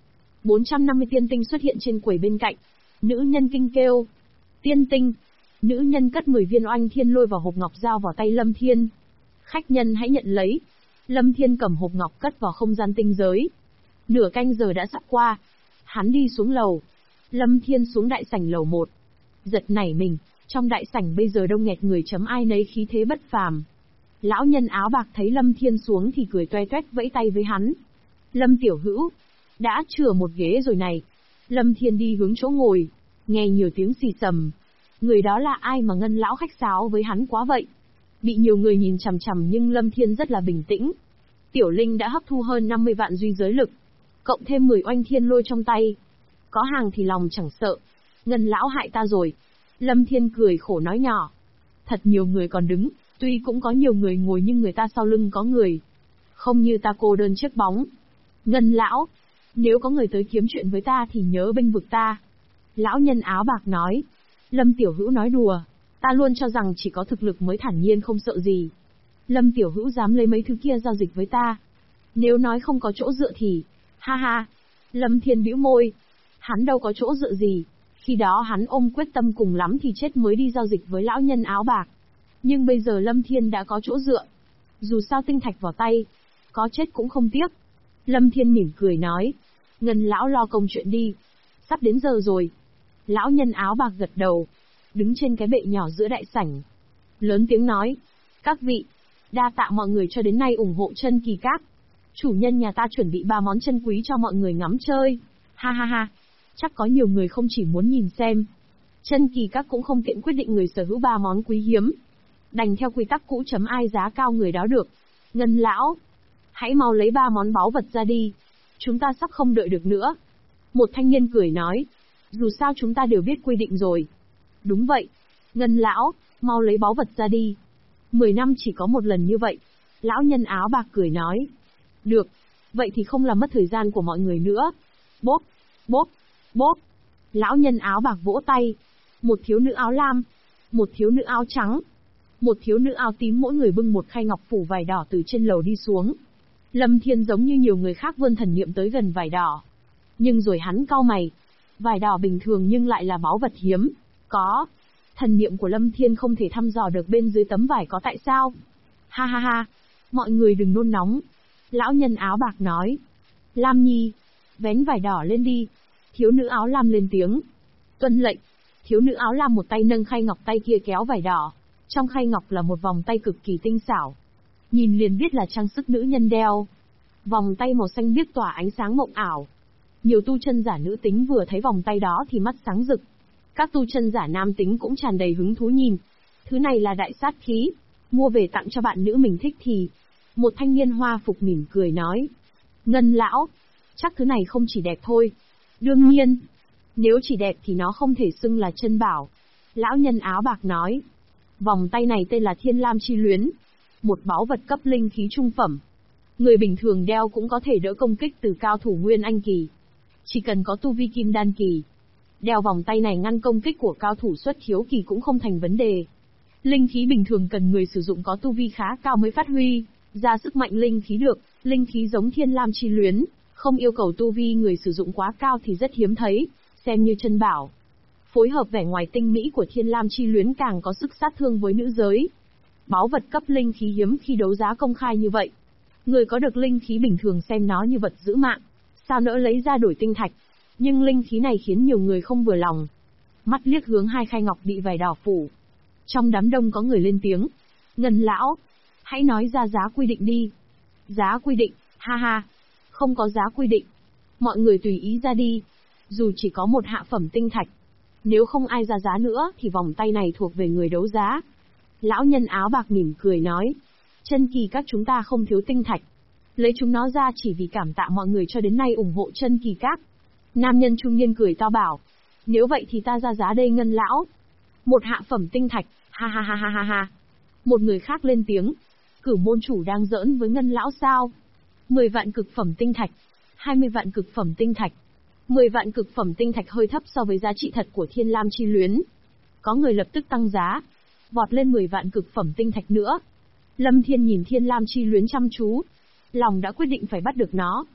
450 tiên tinh xuất hiện trên quầy bên cạnh. Nữ nhân kinh kêu. Tiên tinh. Nữ nhân cất 10 viên oanh thiên lôi vào hộp ngọc giao vào tay Lâm Thiên. Khách nhân hãy nhận lấy. Lâm Thiên cầm hộp ngọc cất vào không gian tinh giới. Nửa canh giờ đã sắp qua. Hắn đi xuống lầu. Lâm Thiên xuống đại sảnh lầu 1. Giật nảy mình, trong đại sảnh bây giờ đông nghẹt người chấm ai nấy khí thế bất phàm. Lão nhân áo bạc thấy Lâm Thiên xuống thì cười toe toét vẫy tay với hắn. Lâm tiểu hữu, đã chừa một ghế rồi này. Lâm Thiên đi hướng chỗ ngồi, nghe nhiều tiếng xì xầm. Người đó là ai mà Ngân lão khách sáo với hắn quá vậy? Bị nhiều người nhìn chằm chằm nhưng Lâm Thiên rất là bình tĩnh. Tiểu Linh đã hấp thu hơn 50 vạn duy giới lực, cộng thêm 10 oanh thiên lôi trong tay. Có hàng thì lòng chẳng sợ. Ngân lão hại ta rồi. Lâm Thiên cười khổ nói nhỏ. Thật nhiều người còn đứng, tuy cũng có nhiều người ngồi nhưng người ta sau lưng có người. Không như ta cô đơn chiếc bóng. Ngân lão, nếu có người tới kiếm chuyện với ta thì nhớ bênh vực ta. Lão nhân áo bạc nói. Lâm tiểu hữu nói đùa, ta luôn cho rằng chỉ có thực lực mới thản nhiên không sợ gì. Lâm tiểu hữu dám lấy mấy thứ kia giao dịch với ta. Nếu nói không có chỗ dựa thì, ha ha. Lâm Thiên bĩu môi. Hắn đâu có chỗ dựa gì. Khi đó hắn ôm quyết tâm cùng lắm thì chết mới đi giao dịch với lão nhân áo bạc. Nhưng bây giờ Lâm Thiên đã có chỗ dựa. Dù sao tinh thạch vào tay, có chết cũng không tiếc. Lâm Thiên mỉm cười nói. Ngân lão lo công chuyện đi. Sắp đến giờ rồi. Lão nhân áo bạc gật đầu. Đứng trên cái bệ nhỏ giữa đại sảnh. Lớn tiếng nói. Các vị, đa tạ mọi người cho đến nay ủng hộ chân kỳ các. Chủ nhân nhà ta chuẩn bị 3 món chân quý cho mọi người ngắm chơi. Ha ha ha. Chắc có nhiều người không chỉ muốn nhìn xem. Chân kỳ các cũng không tiện quyết định người sở hữu 3 món quý hiếm. Đành theo quy tắc cũ chấm ai giá cao người đó được. Ngân lão, hãy mau lấy 3 món báu vật ra đi. Chúng ta sắp không đợi được nữa. Một thanh niên cười nói. Dù sao chúng ta đều biết quy định rồi. Đúng vậy. Ngân lão, mau lấy báu vật ra đi. 10 năm chỉ có một lần như vậy. Lão nhân áo bạc cười nói. Được, vậy thì không làm mất thời gian của mọi người nữa. Bốp, bốp, bốp. Lão nhân áo bạc vỗ tay. Một thiếu nữ áo lam, một thiếu nữ áo trắng, một thiếu nữ áo tím mỗi người bưng một khay ngọc phủ vải đỏ từ trên lầu đi xuống. Lâm Thiên giống như nhiều người khác vươn thần niệm tới gần vải đỏ. Nhưng rồi hắn cau mày. Vải đỏ bình thường nhưng lại là báu vật hiếm. Có. Thần niệm của Lâm Thiên không thể thăm dò được bên dưới tấm vải có tại sao. Ha ha ha. Mọi người đừng nôn nóng. Lão nhân áo bạc nói. Lam Nhi, vén vải đỏ lên đi. Thiếu nữ áo lam lên tiếng. Tuân lệnh. Thiếu nữ áo lam một tay nâng khay ngọc, tay kia kéo vải đỏ. Trong khay ngọc là một vòng tay cực kỳ tinh xảo. Nhìn liền biết là trang sức nữ nhân đeo. Vòng tay màu xanh biếc tỏa ánh sáng mộng ảo. Nhiều tu chân giả nữ tính vừa thấy vòng tay đó thì mắt sáng rực. Các tu chân giả nam tính cũng tràn đầy hứng thú nhìn. Thứ này là đại sát khí. Mua về tặng cho bạn nữ mình thích thì. Một thanh niên hoa phục mỉm cười nói. Ngân lão, chắc thứ này không chỉ đẹp thôi. Đương nhiên, nếu chỉ đẹp thì nó không thể xưng là chân bảo. Lão nhân áo bạc nói. Vòng tay này tên là Thiên Lam Chi Luyến. Một báu vật cấp linh khí trung phẩm. Người bình thường đeo cũng có thể đỡ công kích từ cao thủ Nguyên Anh kỳ. Chỉ cần có tu vi Kim Đan kỳ. Đeo vòng tay này ngăn công kích của cao thủ xuất khiếu kỳ cũng không thành vấn đề. Linh khí bình thường cần người sử dụng có tu vi khá cao mới phát huy ra sức mạnh linh khí được. Linh khí giống Thiên Lam Chi Luyến, không yêu cầu tu vi người sử dụng quá cao thì rất hiếm thấy, xem như chân bảo. Phối hợp vẻ ngoài tinh mỹ của Thiên Lam Chi Luyến càng có sức sát thương với nữ giới. Báu vật cấp linh khí hiếm khi đấu giá công khai như vậy. Người có được linh khí bình thường xem nó như vật giữ mạng, sao nỡ lấy ra đổi tinh thạch. Nhưng linh khí này khiến nhiều người không vừa lòng. Mắt liếc hướng hai khay ngọc bị vải đỏ phủ. Trong đám đông có người lên tiếng. Ngân lão, hãy nói ra giá quy định đi. Giá quy định, ha ha. Không có giá quy định. Mọi người tùy ý ra đi. Dù chỉ có một hạ phẩm tinh thạch. Nếu không ai ra giá nữa thì vòng tay này thuộc về người đấu giá. Lão nhân áo bạc mỉm cười nói. Chân kỳ các chúng ta không thiếu tinh thạch. Lấy chúng nó ra chỉ vì cảm tạ mọi người cho đến nay ủng hộ chân kỳ các. Nam nhân trung niên cười to bảo. Nếu vậy thì ta ra giá đây Ngân lão. Một hạ phẩm tinh thạch, ha ha ha ha ha ha. Một người khác lên tiếng. Cửu môn chủ đang giỡn với Ngân lão sao? 10 vạn cực phẩm tinh thạch, 20 vạn cực phẩm tinh thạch. 10 vạn cực phẩm tinh thạch hơi thấp so với giá trị thật của Thiên Lam Chi Luyến. Có người lập tức tăng giá, vọt lên 10 vạn cực phẩm tinh thạch nữa. Lâm Thiên nhìn Thiên Lam Chi Luyến chăm chú, lòng đã quyết định phải bắt được nó.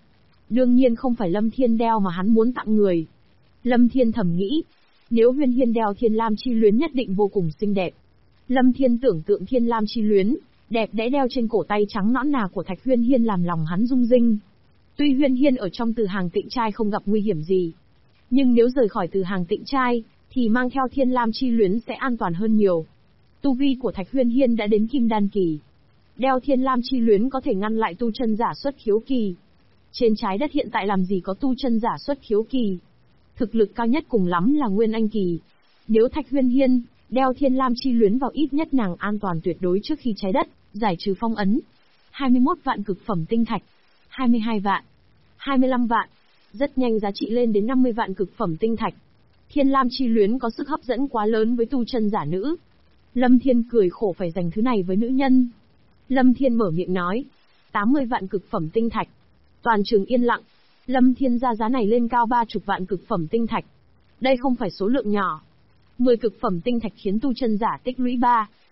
Đương nhiên không phải Lâm Thiên đeo mà hắn muốn tặng người. Lâm Thiên thầm nghĩ, nếu Huyên Hiên đeo Thiên Lam Chi Luyến nhất định vô cùng xinh đẹp. Lâm Thiên tưởng tượng Thiên Lam Chi Luyến, đẹp đẽ đeo trên cổ tay trắng nõn nà của Thạch Huyên Hiên làm lòng hắn rung rinh. Tuy Huyên Hiên ở trong Từ Hàng Tịnh Trai không gặp nguy hiểm gì, nhưng nếu rời khỏi Từ Hàng Tịnh Trai, thì mang theo Thiên Lam Chi Luyến sẽ an toàn hơn nhiều. Tu vi của Thạch Huyên Hiên đã đến Kim Đan Kỳ. Đeo Thiên Lam Chi Luyến có thể ngăn lại tu chân giả xuất khiếu kỳ. Trên trái đất hiện tại làm gì có tu chân giả xuất khiếu kỳ. Thực lực cao nhất cùng lắm là Nguyên Anh Kỳ. Nếu Thạch Huyên Hiên đeo Thiên Lam Chi Luyến vào, ít nhất nàng an toàn tuyệt đối trước khi trái đất giải trừ phong ấn. 21 vạn cực phẩm tinh thạch, 22 vạn, 25 vạn, rất nhanh giá trị lên đến 50 vạn cực phẩm tinh thạch. Thiên Lam Chi Luyến có sức hấp dẫn quá lớn với tu chân giả nữ. Lâm Thiên cười khổ phải dành thứ này với nữ nhân. Lâm Thiên mở miệng nói, 80 vạn cực phẩm tinh thạch. Toàn trường yên lặng. Lâm Thiên ra giá này lên cao 30 vạn cực phẩm tinh thạch. Đây không phải số lượng nhỏ. 10 cực phẩm tinh thạch khiến tu chân giả tích lũy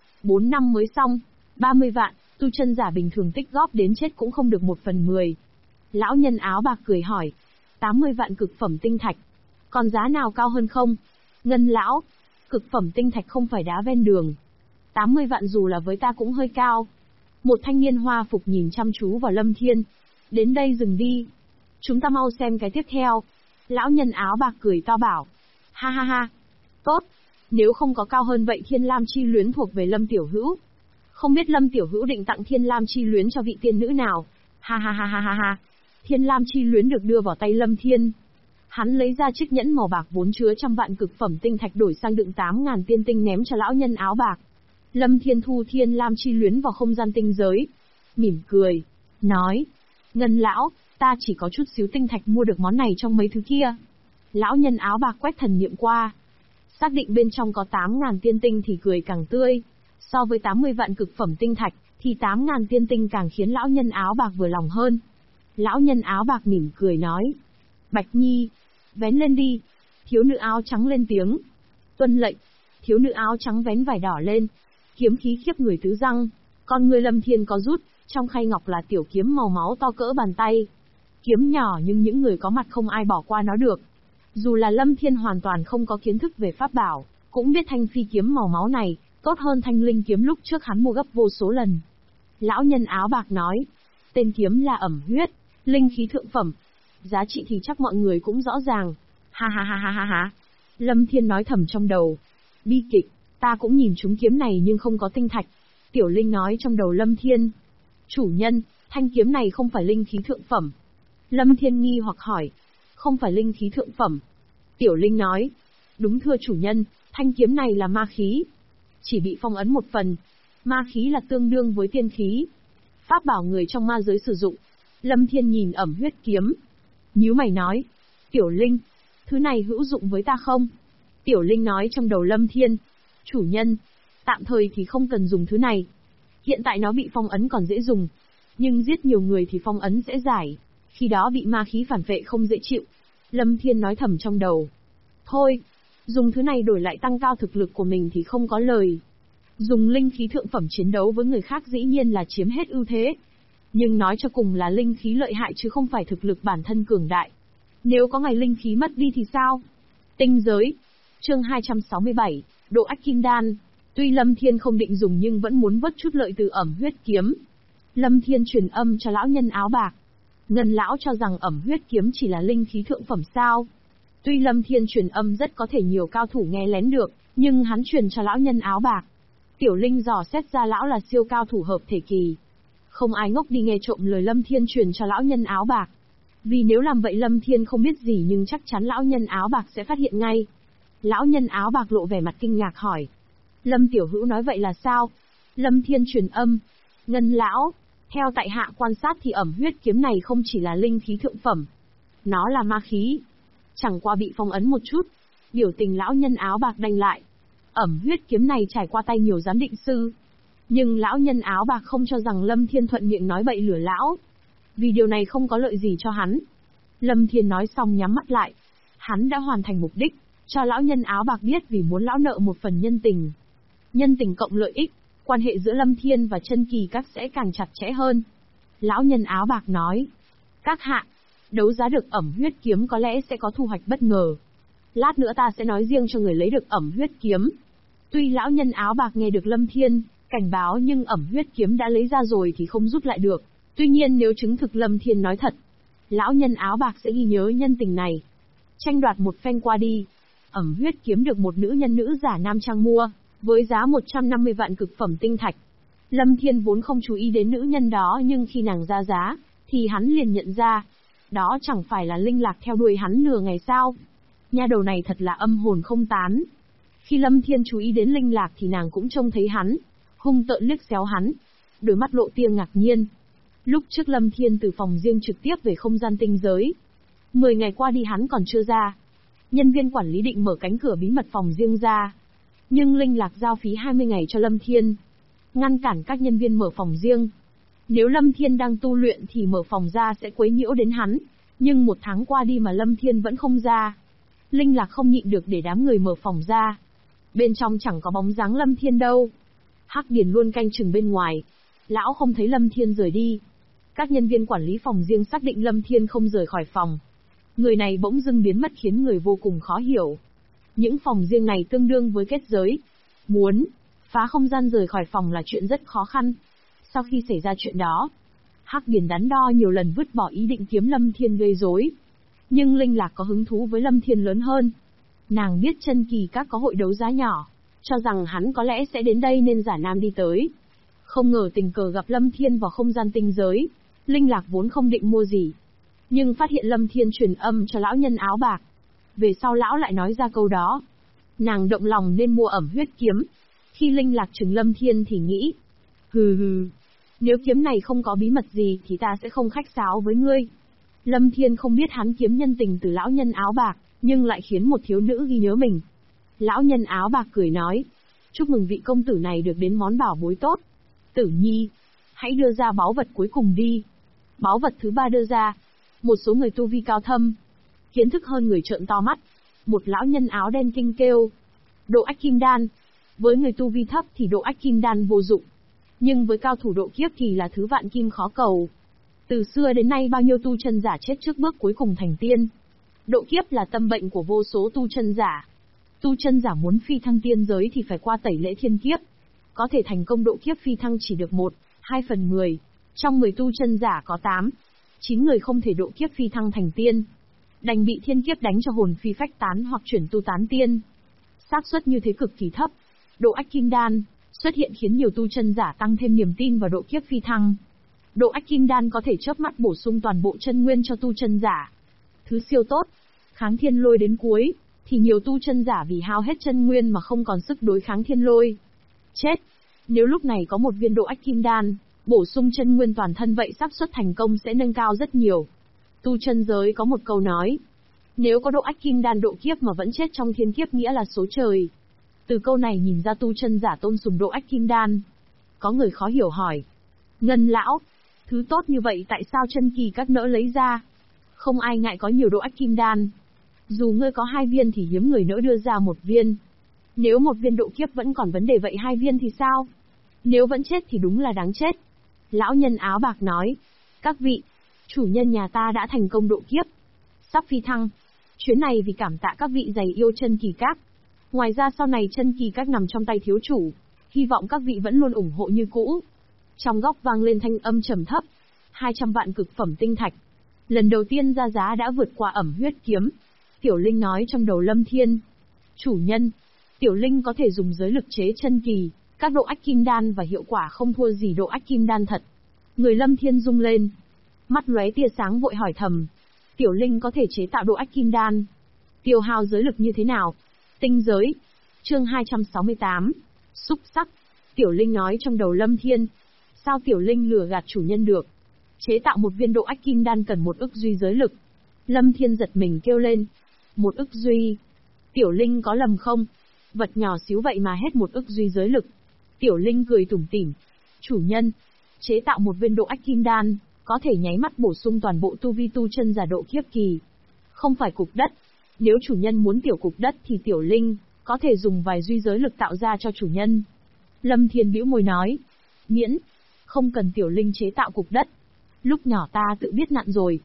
4 năm mới xong. 30 vạn, tu chân giả bình thường tích góp đến chết cũng không được 1/10. Lão nhân áo bạc cười hỏi, 80 vạn cực phẩm tinh thạch. Còn giá nào cao hơn không? Ngân lão, cực phẩm tinh thạch không phải đá ven đường. 80 vạn dù là với ta cũng hơi cao. Một thanh niên hoa phục nhìn chăm chú vào Lâm Thiên. Đến đây dừng đi. Chúng ta mau xem cái tiếp theo. Lão nhân áo bạc cười to bảo. Ha ha ha. Tốt. Nếu không có cao hơn vậy Thiên Lam Chi Luyến thuộc về Lâm Tiểu Hữu. Không biết Lâm Tiểu Hữu định tặng Thiên Lam Chi Luyến cho vị tiên nữ nào. Ha ha ha ha ha ha. Thiên Lam Chi Luyến được đưa vào tay Lâm Thiên. Hắn lấy ra chiếc nhẫn màu bạc vốn chứa trăm vạn cực phẩm tinh thạch đổi sang đựng 8.000 tiên tinh ném cho lão nhân áo bạc. Lâm Thiên thu Thiên Lam Chi Luyến vào không gian tinh giới. Mỉm cười. Nói. Ngân lão, ta chỉ có chút xíu tinh thạch mua được món này trong mấy thứ kia. Lão nhân áo bạc quét thần niệm qua. Xác định bên trong có 8.000 tiên tinh thì cười càng tươi. So với 80 vạn cực phẩm tinh thạch, thì 8.000 tiên tinh càng khiến lão nhân áo bạc vừa lòng hơn. Lão nhân áo bạc mỉm cười nói. Bạch Nhi, vén lên đi. Thiếu nữ áo trắng lên tiếng. Tuân lệnh. Thiếu nữ áo trắng vén vải đỏ lên. Kiếm khí khiếp người tứ răng. Con người Lâm Thiên có rút, trong khay ngọc là tiểu kiếm màu máu to cỡ bàn tay. Kiếm nhỏ nhưng những người có mặt không ai bỏ qua nó được. Dù là Lâm Thiên hoàn toàn không có kiến thức về pháp bảo, cũng biết thanh phi kiếm màu máu này tốt hơn thanh linh kiếm lúc trước hắn mua gấp vô số lần. Lão nhân áo bạc nói, tên kiếm là ẩm huyết, linh khí thượng phẩm. Giá trị thì chắc mọi người cũng rõ ràng. Ha ha ha ha ha ha. Lâm Thiên nói thầm trong đầu. Bi kịch, ta cũng nhìn trúng kiếm này nhưng không có tinh thạch. Tiểu Linh nói trong đầu Lâm Thiên. Chủ nhân, thanh kiếm này không phải linh khí thượng phẩm. Lâm Thiên nghi hoặc hỏi. Không phải linh khí thượng phẩm. Tiểu Linh nói. Đúng thưa chủ nhân, thanh kiếm này là ma khí. Chỉ bị phong ấn một phần. Ma khí là tương đương với tiên khí. Pháp bảo người trong ma giới sử dụng. Lâm Thiên nhìn ẩm huyết kiếm. Nhíu mày nói. Tiểu Linh, thứ này hữu dụng với ta không? Tiểu Linh nói trong đầu Lâm Thiên. Chủ nhân, tạm thời thì không cần dùng thứ này. Hiện tại nó bị phong ấn còn dễ dùng. Nhưng giết nhiều người thì phong ấn sẽ giải. Khi đó bị ma khí phản vệ không dễ chịu. Lâm Thiên nói thầm trong đầu. Thôi, dùng thứ này đổi lại tăng cao thực lực của mình thì không có lời. Dùng linh khí thượng phẩm chiến đấu với người khác dĩ nhiên là chiếm hết ưu thế. Nhưng nói cho cùng là linh khí lợi hại chứ không phải thực lực bản thân cường đại. Nếu có ngày linh khí mất đi thì sao? Tinh giới. Chương 267, độ ách kim đan. Tuy Lâm Thiên không định dùng nhưng vẫn muốn vớt chút lợi từ ẩm huyết kiếm. Lâm Thiên truyền âm cho lão nhân áo bạc. Ngân lão cho rằng ẩm huyết kiếm chỉ là linh khí thượng phẩm sao. Tuy Lâm Thiên truyền âm rất có thể nhiều cao thủ nghe lén được, nhưng hắn truyền cho lão nhân áo bạc. Tiểu Linh dò xét ra lão là siêu cao thủ hợp thể kỳ. Không ai ngốc đi nghe trộm lời Lâm Thiên truyền cho lão nhân áo bạc. Vì nếu làm vậy Lâm Thiên không biết gì nhưng chắc chắn lão nhân áo bạc sẽ phát hiện ngay. Lão nhân áo bạc lộ vẻ mặt kinh ngạc hỏi. Lâm Tiểu Hữu nói vậy là sao? Lâm Thiên truyền âm. Ngân lão, theo tại hạ quan sát thì ẩm huyết kiếm này không chỉ là linh khí thượng phẩm. Nó là ma khí. Chẳng qua bị phong ấn một chút. Biểu tình lão nhân áo bạc đanh lại. Ẩm huyết kiếm này trải qua tay nhiều giám định sư. Nhưng lão nhân áo bạc không cho rằng Lâm Thiên thuận miệng nói bậy lừa lão. Vì điều này không có lợi gì cho hắn. Lâm Thiên nói xong nhắm mắt lại. Hắn đã hoàn thành mục đích, cho lão nhân áo bạc biết vì muốn lão nợ một phần nhân tình. Nhân tình cộng lợi ích, quan hệ giữa Lâm Thiên và Chân Kỳ Các sẽ càng chặt chẽ hơn. Lão nhân áo bạc nói. Các hạ, Đấu giá được ẩm huyết kiếm có lẽ sẽ có thu hoạch bất ngờ. Lát nữa ta sẽ nói riêng cho người lấy được ẩm huyết kiếm. Tuy lão nhân áo bạc nghe được Lâm Thiên cảnh báo nhưng ẩm huyết kiếm đã lấy ra rồi thì không rút lại được. Tuy nhiên nếu chứng thực Lâm Thiên nói thật, lão nhân áo bạc sẽ ghi nhớ nhân tình này. Tranh đoạt một phen qua đi, ẩm huyết kiếm được một nữ nhân nữ giả nam trang mua, với giá 150 vạn cực phẩm tinh thạch. Lâm Thiên vốn không chú ý đến nữ nhân đó nhưng khi nàng ra giá, thì hắn liền nhận ra. Đó chẳng phải là Linh Lạc theo đuổi hắn nửa ngày sao? Nha đầu này thật là âm hồn không tán. Khi Lâm Thiên chú ý đến Linh Lạc thì nàng cũng trông thấy hắn, hung tợn liếc xéo hắn, đôi mắt lộ tia ngạc nhiên. Lúc trước Lâm Thiên từ phòng riêng trực tiếp về không gian tinh giới. 10 ngày qua đi hắn còn chưa ra. Nhân viên quản lý định mở cánh cửa bí mật phòng riêng ra. Nhưng Linh Lạc giao phí 20 ngày cho Lâm Thiên, ngăn cản các nhân viên mở phòng riêng. Nếu Lâm Thiên đang tu luyện thì mở phòng ra sẽ quấy nhiễu đến hắn. Nhưng 1 tháng qua đi mà Lâm Thiên vẫn không ra. Linh Lạc không nhịn được để đám người mở phòng ra. Bên trong chẳng có bóng dáng Lâm Thiên đâu. Hắc Điền luôn canh chừng bên ngoài. Lão không thấy Lâm Thiên rời đi. Các nhân viên quản lý phòng riêng xác định Lâm Thiên không rời khỏi phòng. Người này bỗng dưng biến mất khiến người vô cùng khó hiểu. Những phòng riêng này tương đương với kết giới. Muốn phá không gian rời khỏi phòng là chuyện rất khó khăn. Sau khi xảy ra chuyện đó, Hắc Điền đắn đo nhiều lần vứt bỏ ý định kiếm Lâm Thiên gây rối. Nhưng Linh Lạc có hứng thú với Lâm Thiên lớn hơn. Nàng biết chân kỳ các có hội đấu giá nhỏ, cho rằng hắn có lẽ sẽ đến đây nên giả nam đi tới. Không ngờ tình cờ gặp Lâm Thiên vào không gian tinh giới. Linh Lạc vốn không định mua gì, nhưng phát hiện Lâm Thiên truyền âm cho lão nhân áo bạc. Về sau lão lại nói ra câu đó. Nàng động lòng nên mua ẩm huyết kiếm. Khi Linh Lạc trừng Lâm Thiên thì nghĩ, hừ, nếu kiếm này không có bí mật gì thì ta sẽ không khách sáo với ngươi. Lâm Thiên không biết hắn kiếm nhân tình từ lão nhân áo bạc, nhưng lại khiến một thiếu nữ ghi nhớ mình. Lão nhân áo bạc cười nói, chúc mừng vị công tử này được đến món bảo bối tốt. Tử Nhi, hãy đưa ra báu vật cuối cùng đi. Báu vật thứ 3 đưa ra. Một số người tu vi cao thâm, kiến thức hơn người trợn to mắt. Một lão nhân áo đen kinh kêu, độ ách kim đan. Với người tu vi thấp thì độ ách kim đan vô dụng, nhưng với cao thủ độ kiếp thì là thứ vạn kim khó cầu. Từ xưa đến nay bao nhiêu tu chân giả chết trước bước cuối cùng thành tiên. Độ kiếp là tâm bệnh của vô số tu chân giả. Tu chân giả muốn phi thăng tiên giới thì phải qua tẩy lễ thiên kiếp. Có thể thành công độ kiếp phi thăng chỉ được 1/2/10. Trong 10 tu chân giả có 8-9 người không thể độ kiếp phi thăng thành tiên, đành bị thiên kiếp đánh cho hồn phi phách tán hoặc chuyển tu tán tiên. Xác suất như thế cực kỳ thấp. Độ ách kim đan xuất hiện khiến nhiều tu chân giả tăng thêm niềm tin vào độ kiếp phi thăng. Độ ách kim đan có thể chớp mắt bổ sung toàn bộ chân nguyên cho tu chân giả. Thứ siêu tốt, kháng thiên lôi đến cuối, thì nhiều tu chân giả vì hao hết chân nguyên mà không còn sức đối kháng thiên lôi. Chết! Nếu lúc này có một viên độ ách kim đan, bổ sung chân nguyên toàn thân vậy xác suất thành công sẽ nâng cao rất nhiều. Tu chân giới có một câu nói, nếu có độ ách kim đan độ kiếp mà vẫn chết trong thiên kiếp nghĩa là số trời. Từ câu này nhìn ra tu chân giả tôn sùng độ ách kim đan. Có người khó hiểu hỏi, Ngân lão, thứ tốt như vậy tại sao chân kỳ các nỡ lấy ra? Không ai ngại có nhiều độ ách kim đan. Dù ngươi có 2 viên thì hiếm người nỡ đưa ra 1 viên. Nếu 1 viên độ kiếp vẫn còn vấn đề vậy 2 viên thì sao? Nếu vẫn chết thì đúng là đáng chết. Lão nhân áo bạc nói, các vị, chủ nhân nhà ta đã thành công độ kiếp, sắp phi thăng. Chuyến này vì cảm tạ các vị dày yêu chân kỳ các. Ngoài ra sau này chân kỳ các nằm trong tay thiếu chủ, hy vọng các vị vẫn luôn ủng hộ như cũ. Trong góc vang lên thanh âm trầm thấp, 200 vạn cực phẩm tinh thạch. Lần đầu tiên ra giá đã vượt qua ẩm huyết kiếm. Tiểu Linh nói trong đầu Lâm Thiên, chủ nhân, Tiểu Linh có thể dùng giới lực chế chân kỳ, các độ ách kim đan và hiệu quả không thua gì độ ách kim đan thật. Người Lâm Thiên rung lên, mắt lóe tia sáng vội hỏi thầm, Tiểu Linh có thể chế tạo độ ách kim đan, tiêu hao giới lực như thế nào? Tinh giới. Chương 268. Xúc sắc. Tiểu Linh nói trong đầu Lâm Thiên, sao Tiểu Linh lừa gạt chủ nhân được? Chế tạo một viên độ ách kim đan cần 1 ức duy giới lực. Lâm Thiên giật mình kêu lên, 1 ức duy? Tiểu Linh có lầm không? Vật nhỏ xíu vậy mà hết 1 ức duy giới lực. Tiểu Linh cười tủm tỉm, chủ nhân, chế tạo một viên độ ách kim đan, có thể nháy mắt bổ sung toàn bộ tu vi tu chân giả độ kiếp kỳ. Không phải cục đất. Nếu chủ nhân muốn tiểu cục đất thì Tiểu Linh có thể dùng vài duy giới lực tạo ra cho chủ nhân. Lâm Thiên bĩu môi nói, miễn, không cần Tiểu Linh chế tạo cục đất. Lúc nhỏ ta tự biết nặn rồi.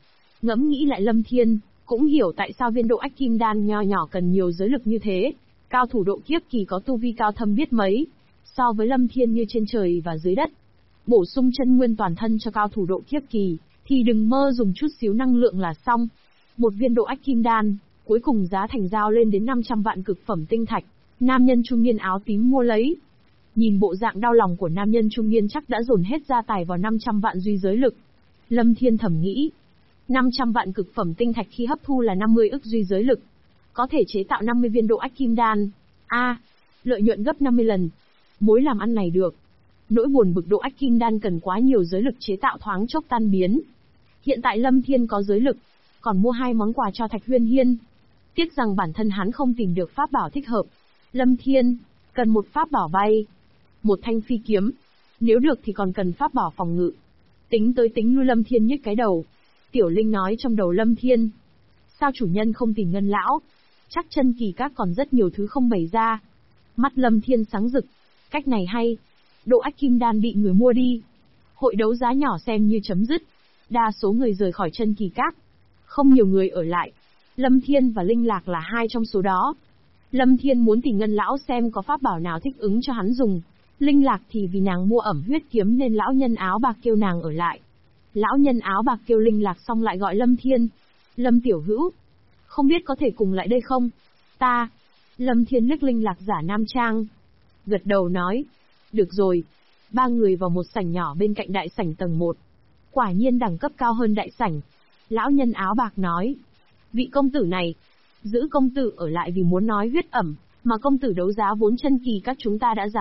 Ngẫm nghĩ lại Lâm Thiên, cũng hiểu tại sao viên độ ách kim đan nho nhỏ cần nhiều giới lực như thế. Cao thủ độ kiếp kỳ có tu vi cao thâm biết mấy, so với Lâm Thiên như trên trời và dưới đất. Bổ sung chân nguyên toàn thân cho cao thủ độ kiếp kỳ, thì đừng mơ dùng chút xíu năng lượng là xong. Một viên độ ách kim đan, cuối cùng giá thành giao lên đến 500 vạn cực phẩm tinh thạch. Nam nhân trung niên áo tím mua lấy. Nhìn bộ dạng đau lòng của nam nhân trung niên chắc đã dồn hết gia tài vào 500 vạn duy giới lực. Lâm Thiên thầm nghĩ, 500 vạn cực phẩm tinh thạch khi hấp thu là 50 ức duy giới lực. Có thể chế tạo 50 viên độ ách kim đan. Lợi nhuận gấp 50 lần. Mối làm ăn này được. Nỗi buồn bực độ ách kim đan cần quá nhiều giới lực chế tạo thoáng chốc tan biến. Hiện tại Lâm Thiên có giới lực, còn mua 2 món quà cho Thạch Huyên Hiên. Tiếc rằng bản thân hắn không tìm được pháp bảo thích hợp. Lâm Thiên, cần một pháp bảo bay. Một thanh phi kiếm. Nếu được thì còn cần pháp bảo phòng ngự. Tính tới tính lui Lâm Thiên nhếch cái đầu. Tiểu Linh nói trong đầu Lâm Thiên. Sao chủ nhân không tìm Ngân lão? Chắc chân kỳ các còn rất nhiều thứ không bày ra. Mắt Lâm Thiên sáng rực. Cách này hay. Độ ách kim đan bị người mua đi. Hội đấu giá nhỏ xem như chấm dứt. Đa số người rời khỏi chân kỳ các. Không nhiều người ở lại. Lâm Thiên và Linh Lạc là 2 trong số đó. Lâm Thiên muốn tìm Ngân lão xem có pháp bảo nào thích ứng cho hắn dùng. Linh Lạc thì vì nàng mua ẩm huyết kiếm nên lão nhân áo bạc kêu nàng ở lại. Lão nhân áo bạc kêu Linh Lạc xong lại gọi Lâm Thiên. Lâm tiểu hữu, không biết có thể cùng lại đây không? Ta. Lâm Thiên liếc Linh Lạc giả nam trang. Gật đầu nói. Được rồi. 3 người vào một sảnh nhỏ bên cạnh đại sảnh tầng 1. Quả nhiên đẳng cấp cao hơn đại sảnh. Lão nhân áo bạc nói. Vị công tử này, giữ công tử ở lại vì muốn nói huyết ẩm, mà công tử đấu giá vốn chân kỳ các chúng ta đã giảm